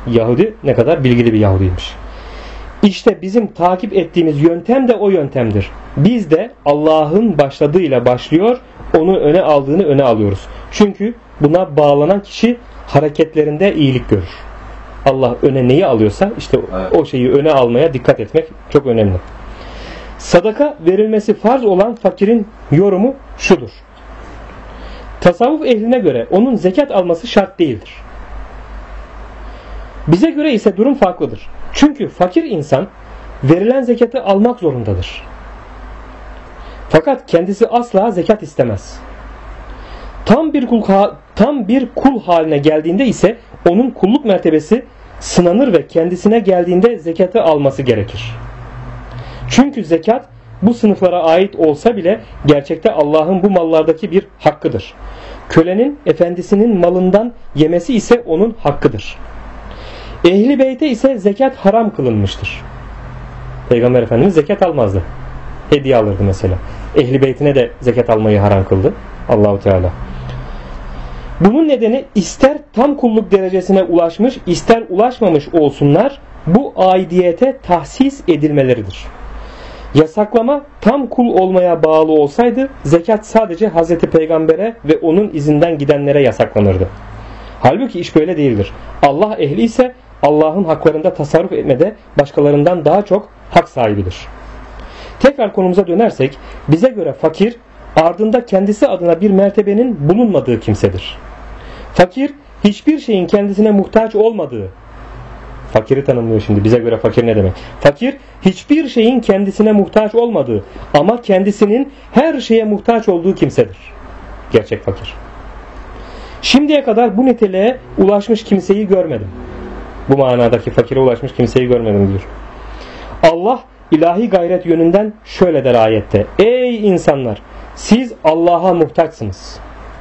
Yahudi ne kadar bilgili bir Yahudiymiş. İşte bizim takip ettiğimiz yöntem de o yöntemdir. Biz de Allah'ın başladığıyla başlıyor, onun öne aldığını öne alıyoruz. Çünkü buna bağlanan kişi hareketlerinde iyilik görür. Allah öne neyi alıyorsa işte o şeyi öne almaya dikkat etmek çok önemli. Sadaka verilmesi farz olan fakirin yorumu şudur. Tasavvuf ehline göre onun zekat alması şart değildir. Bize göre ise durum farklıdır. Çünkü fakir insan verilen zekatı almak zorundadır. Fakat kendisi asla zekat istemez. Tam bir kul haline geldiğinde ise onun kulluk mertebesi sınanır ve kendisine geldiğinde zekatı alması gerekir. Çünkü zekat bu sınıflara ait olsa bile gerçekte Allah'ın bu mallardaki bir hakkıdır. Kölenin efendisinin malından yemesi ise onun hakkıdır. Ehli beyte ise zekat haram kılınmıştır. Peygamber Efendimiz zekat almazdı. Hediye alırdı mesela. Ehli beytine de zekat almayı haram kıldı Allahu Teala. Bunun nedeni ister tam kulluk derecesine ulaşmış, ister ulaşmamış olsunlar, bu aidiyete tahsis edilmeleridir. Yasaklama tam kul olmaya bağlı olsaydı zekat sadece Hazreti Peygamber'e ve onun izinden gidenlere yasaklanırdı. Halbuki iş böyle değildir. Allah ehli ise Allah'ın haklarında tasarruf etmede başkalarından daha çok hak sahibidir. Tekrar konumuza dönersek, bize göre fakir ardında kendisi adına bir mertebenin bulunmadığı kimsedir. Fakir hiçbir şeyin kendisine muhtaç olmadığı, fakiri tanımlıyor şimdi. Bize göre fakir ne demek? Fakir hiçbir şeyin kendisine muhtaç olmadığı ama kendisinin her şeye muhtaç olduğu kimsedir. Gerçek fakir. Şimdiye kadar bu niteliğe ulaşmış kimseyi görmedim. Bu manadaki fakire ulaşmış kimseyi görmedim diyor. Allah ilahi gayret yönünden şöyle der ayette. Ey insanlar! Siz Allah'a muhtaçsınız.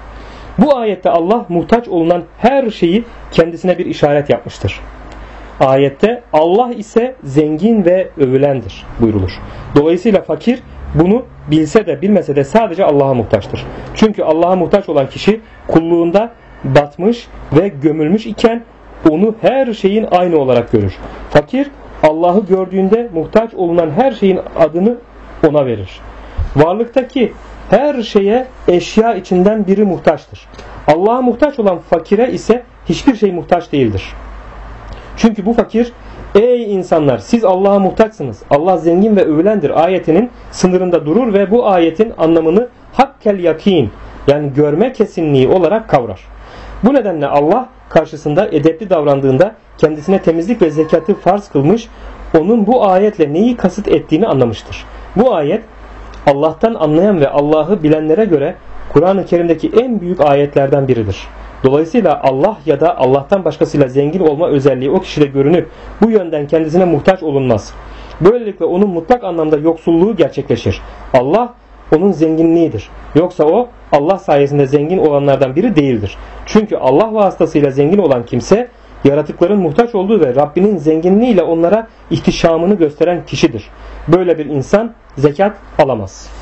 Bu ayette Allah muhtaç olunan her şeyi kendisine bir işaret yapmıştır. Ayette Allah ise zengin ve övülendir buyrulur. Dolayısıyla fakir bunu bilse de bilmese de sadece Allah'a muhtaçtır. Çünkü Allah'a muhtaç olan kişi kulluğunda batmış ve gömülmüş iken onu her şeyin aynı olarak görür. Fakir Allah'ı gördüğünde muhtaç olunan her şeyin adını ona verir. Varlıktaki her şeye eşya içinden biri muhtaçtır. Allah'a muhtaç olan fakire ise hiçbir şey muhtaç değildir. Çünkü bu fakir, ey insanlar siz Allah'a muhtaçsınız, Allah zengin ve övülendir ayetinin sınırında durur ve bu ayetin anlamını hakkel yakin, yani görme kesinliği olarak kavrar. Bu nedenle Allah karşısında edepli davrandığında kendisine temizlik ve zekatı farz kılmış, onun bu ayetle neyi kasıt ettiğini anlamıştır. Bu ayet Allah'tan anlayan ve Allah'ı bilenlere göre Kur'an-ı Kerim'deki en büyük ayetlerden biridir. Dolayısıyla Allah ya da Allah'tan başkasıyla zengin olma özelliği o kişide görünüp bu yönden kendisine muhtaç olunmaz. Böylelikle onun mutlak anlamda yoksulluğu gerçekleşir. Allah onun zenginliğidir. Yoksa o Allah sayesinde zengin olanlardan biri değildir. Çünkü Allah vasıtasıyla zengin olan kimse yaratıkların muhtaç olduğu ve Rabbinin zenginliğiyle onlara ihtişamını gösteren kişidir. Böyle bir insan zekat alamaz.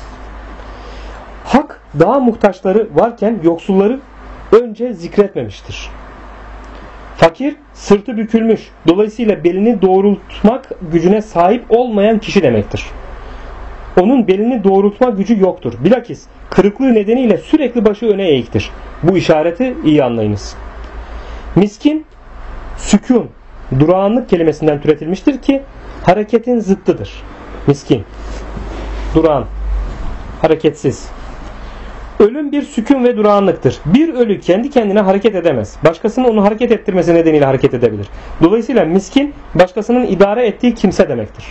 Hak daha muhtaçları varken yoksulları önce zikretmemiştir. Fakir sırtı bükülmüş, dolayısıyla belini doğrultmak gücüne sahip olmayan kişi demektir. Onun belini doğrultma gücü yoktur. Bilakis kırıklığı nedeniyle sürekli başı öne eğiktir. Bu işareti iyi anlayınız. Miskin, sükun, durağanlık kelimesinden türetilmiştir ki hareketin zıttıdır. Miskin, durağan, hareketsiz. Ölüm bir sükun ve durağanlıktır. Bir ölü kendi kendine hareket edemez. Başkasının onu hareket ettirmesi nedeniyle hareket edebilir. Dolayısıyla miskin başkasının idare ettiği kimse demektir.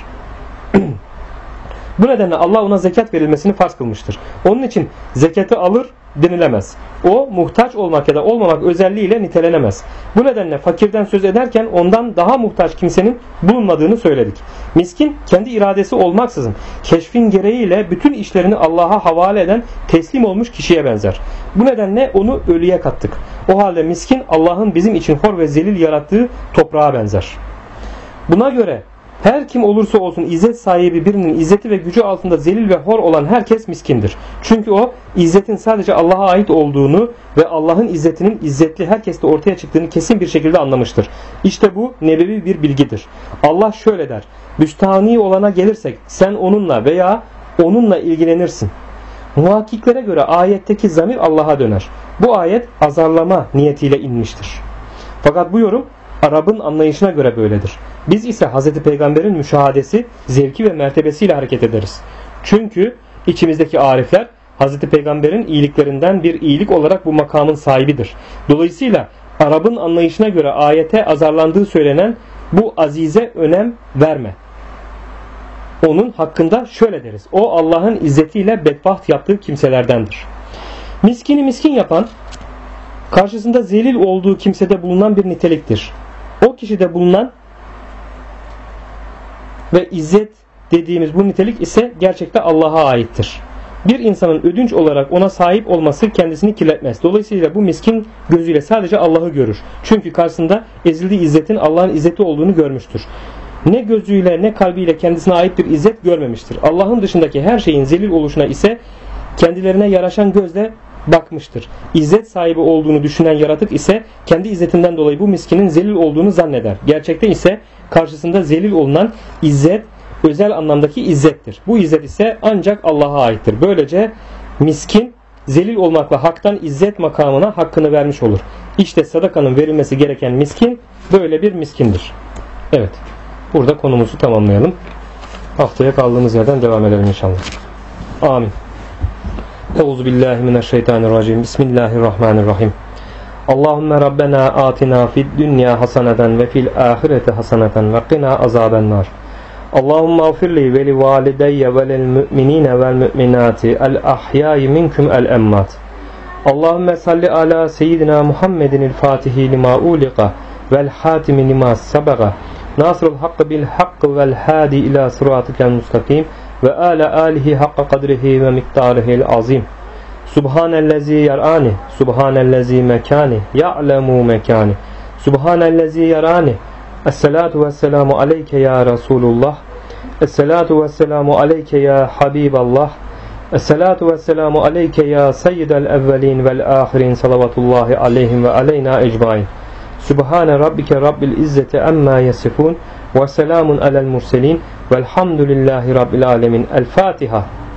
Bu nedenle Allah ona zekat verilmesini farz kılmıştır. Onun için zekatı alır denilemez. O muhtaç olmak ya da olmamak özelliğiyle nitelenemez. Bu nedenle fakirden söz ederken ondan daha muhtaç kimsenin bulunmadığını söyledik. Miskin kendi iradesi olmaksızın keşfin gereğiyle bütün işlerini Allah'a havale eden teslim olmuş kişiye benzer. Bu nedenle onu ölüye kattık. O halde miskin Allah'ın bizim için hor ve zelil yarattığı toprağa benzer. Buna göre Her kim olursa olsun izzet sahibi birinin izzeti ve gücü altında zelil ve hor olan herkes miskindir. Çünkü o izzetin sadece Allah'a ait olduğunu ve Allah'ın izzetinin izzetli herkeste ortaya çıktığını kesin bir şekilde anlamıştır. İşte bu nebevi bir bilgidir. Allah şöyle der: müstahni olana gelirsek sen onunla veya onunla ilgilenirsin. Muhakkiklere göre ayetteki zamir Allah'a döner. Bu ayet azarlama niyetiyle inmiştir. Fakat bu yorum Arap'ın anlayışına göre böyledir. Biz ise Hz. Peygamber'in müşahadesi, zevki ve mertebesiyle hareket ederiz. Çünkü içimizdeki arifler Hz. Peygamber'in iyiliklerinden bir iyilik olarak bu makamın sahibidir. Dolayısıyla Arap'ın anlayışına göre ayete azarlandığı söylenen bu azize önem verme. Onun hakkında şöyle deriz: o Allah'ın izzetiyle bedbaht yaptığı kimselerdendir. Miskini miskin yapan, karşısında zelil olduğu kimsede bulunan bir niteliktir. O kişide bulunan ve izzet dediğimiz bu nitelik ise gerçekte Allah'a aittir. Bir insanın ödünç olarak ona sahip olması kendisini kirletmez. Dolayısıyla bu miskin gözüyle sadece Allah'ı görür. Çünkü karşısında ezildiği izzetin Allah'ın izzeti olduğunu görmüştür. Ne gözüyle ne kalbiyle kendisine ait bir izzet görmemiştir. Allah'ın dışındaki her şeyin zelil oluşuna ise kendilerine yaraşan gözle bakmıştır. İzzet sahibi olduğunu düşünen yaratık ise kendi izzetinden dolayı bu miskinin zelil olduğunu zanneder. Gerçekte ise karşısında zelil olunan izzet özel anlamdaki izzettir. Bu izzet ise ancak Allah'a aittir. Böylece miskin zelil olmakla haktan izzet makamına hakkını vermiş olur. İşte sadakanın verilmesi gereken miskin böyle bir miskindir. Evet. Burada konumuzu tamamlayalım. Haftaya kaldığımız yerden devam edelim inşallah. Amin. Euzubillahimineşşeytanirracim. Bismillahirrahmanirrahim. Allahümme Rabbena atina fid dünya haseneten ve fil ahireti haseneten ve qina azabennar. Allahümme afirli ve li valideyye ve lil müminine vel müminati el ahyai minkum el emmat. Allahümme salli ala seyyidina Muhammedin el fatihi lima uliqa vel hatimi lima sabaga. Nasrul hakkı bil hakkı vel hadi ila sıratikel mustakim ve ala alihi hakka kadrihi ve miktarihil azim. Subhanellezi yarani, subhanellezi mekani, ya'lemu mekani. Subhanellezi yarani. Esselatu vesselamu aleyke ya Resulullah. Esselatu vesselamu aleyke ya Habiballah. Esselatu vesselamu aleyke ya seyyidel evvelin vel ahirin salavatullahi aleyhim ve aleyna ecmain. Subhane rabbike rabbil izzeti amma yasifun ve selamun alel murselin velhamdülillahi rabbil alemin. El Fatiha.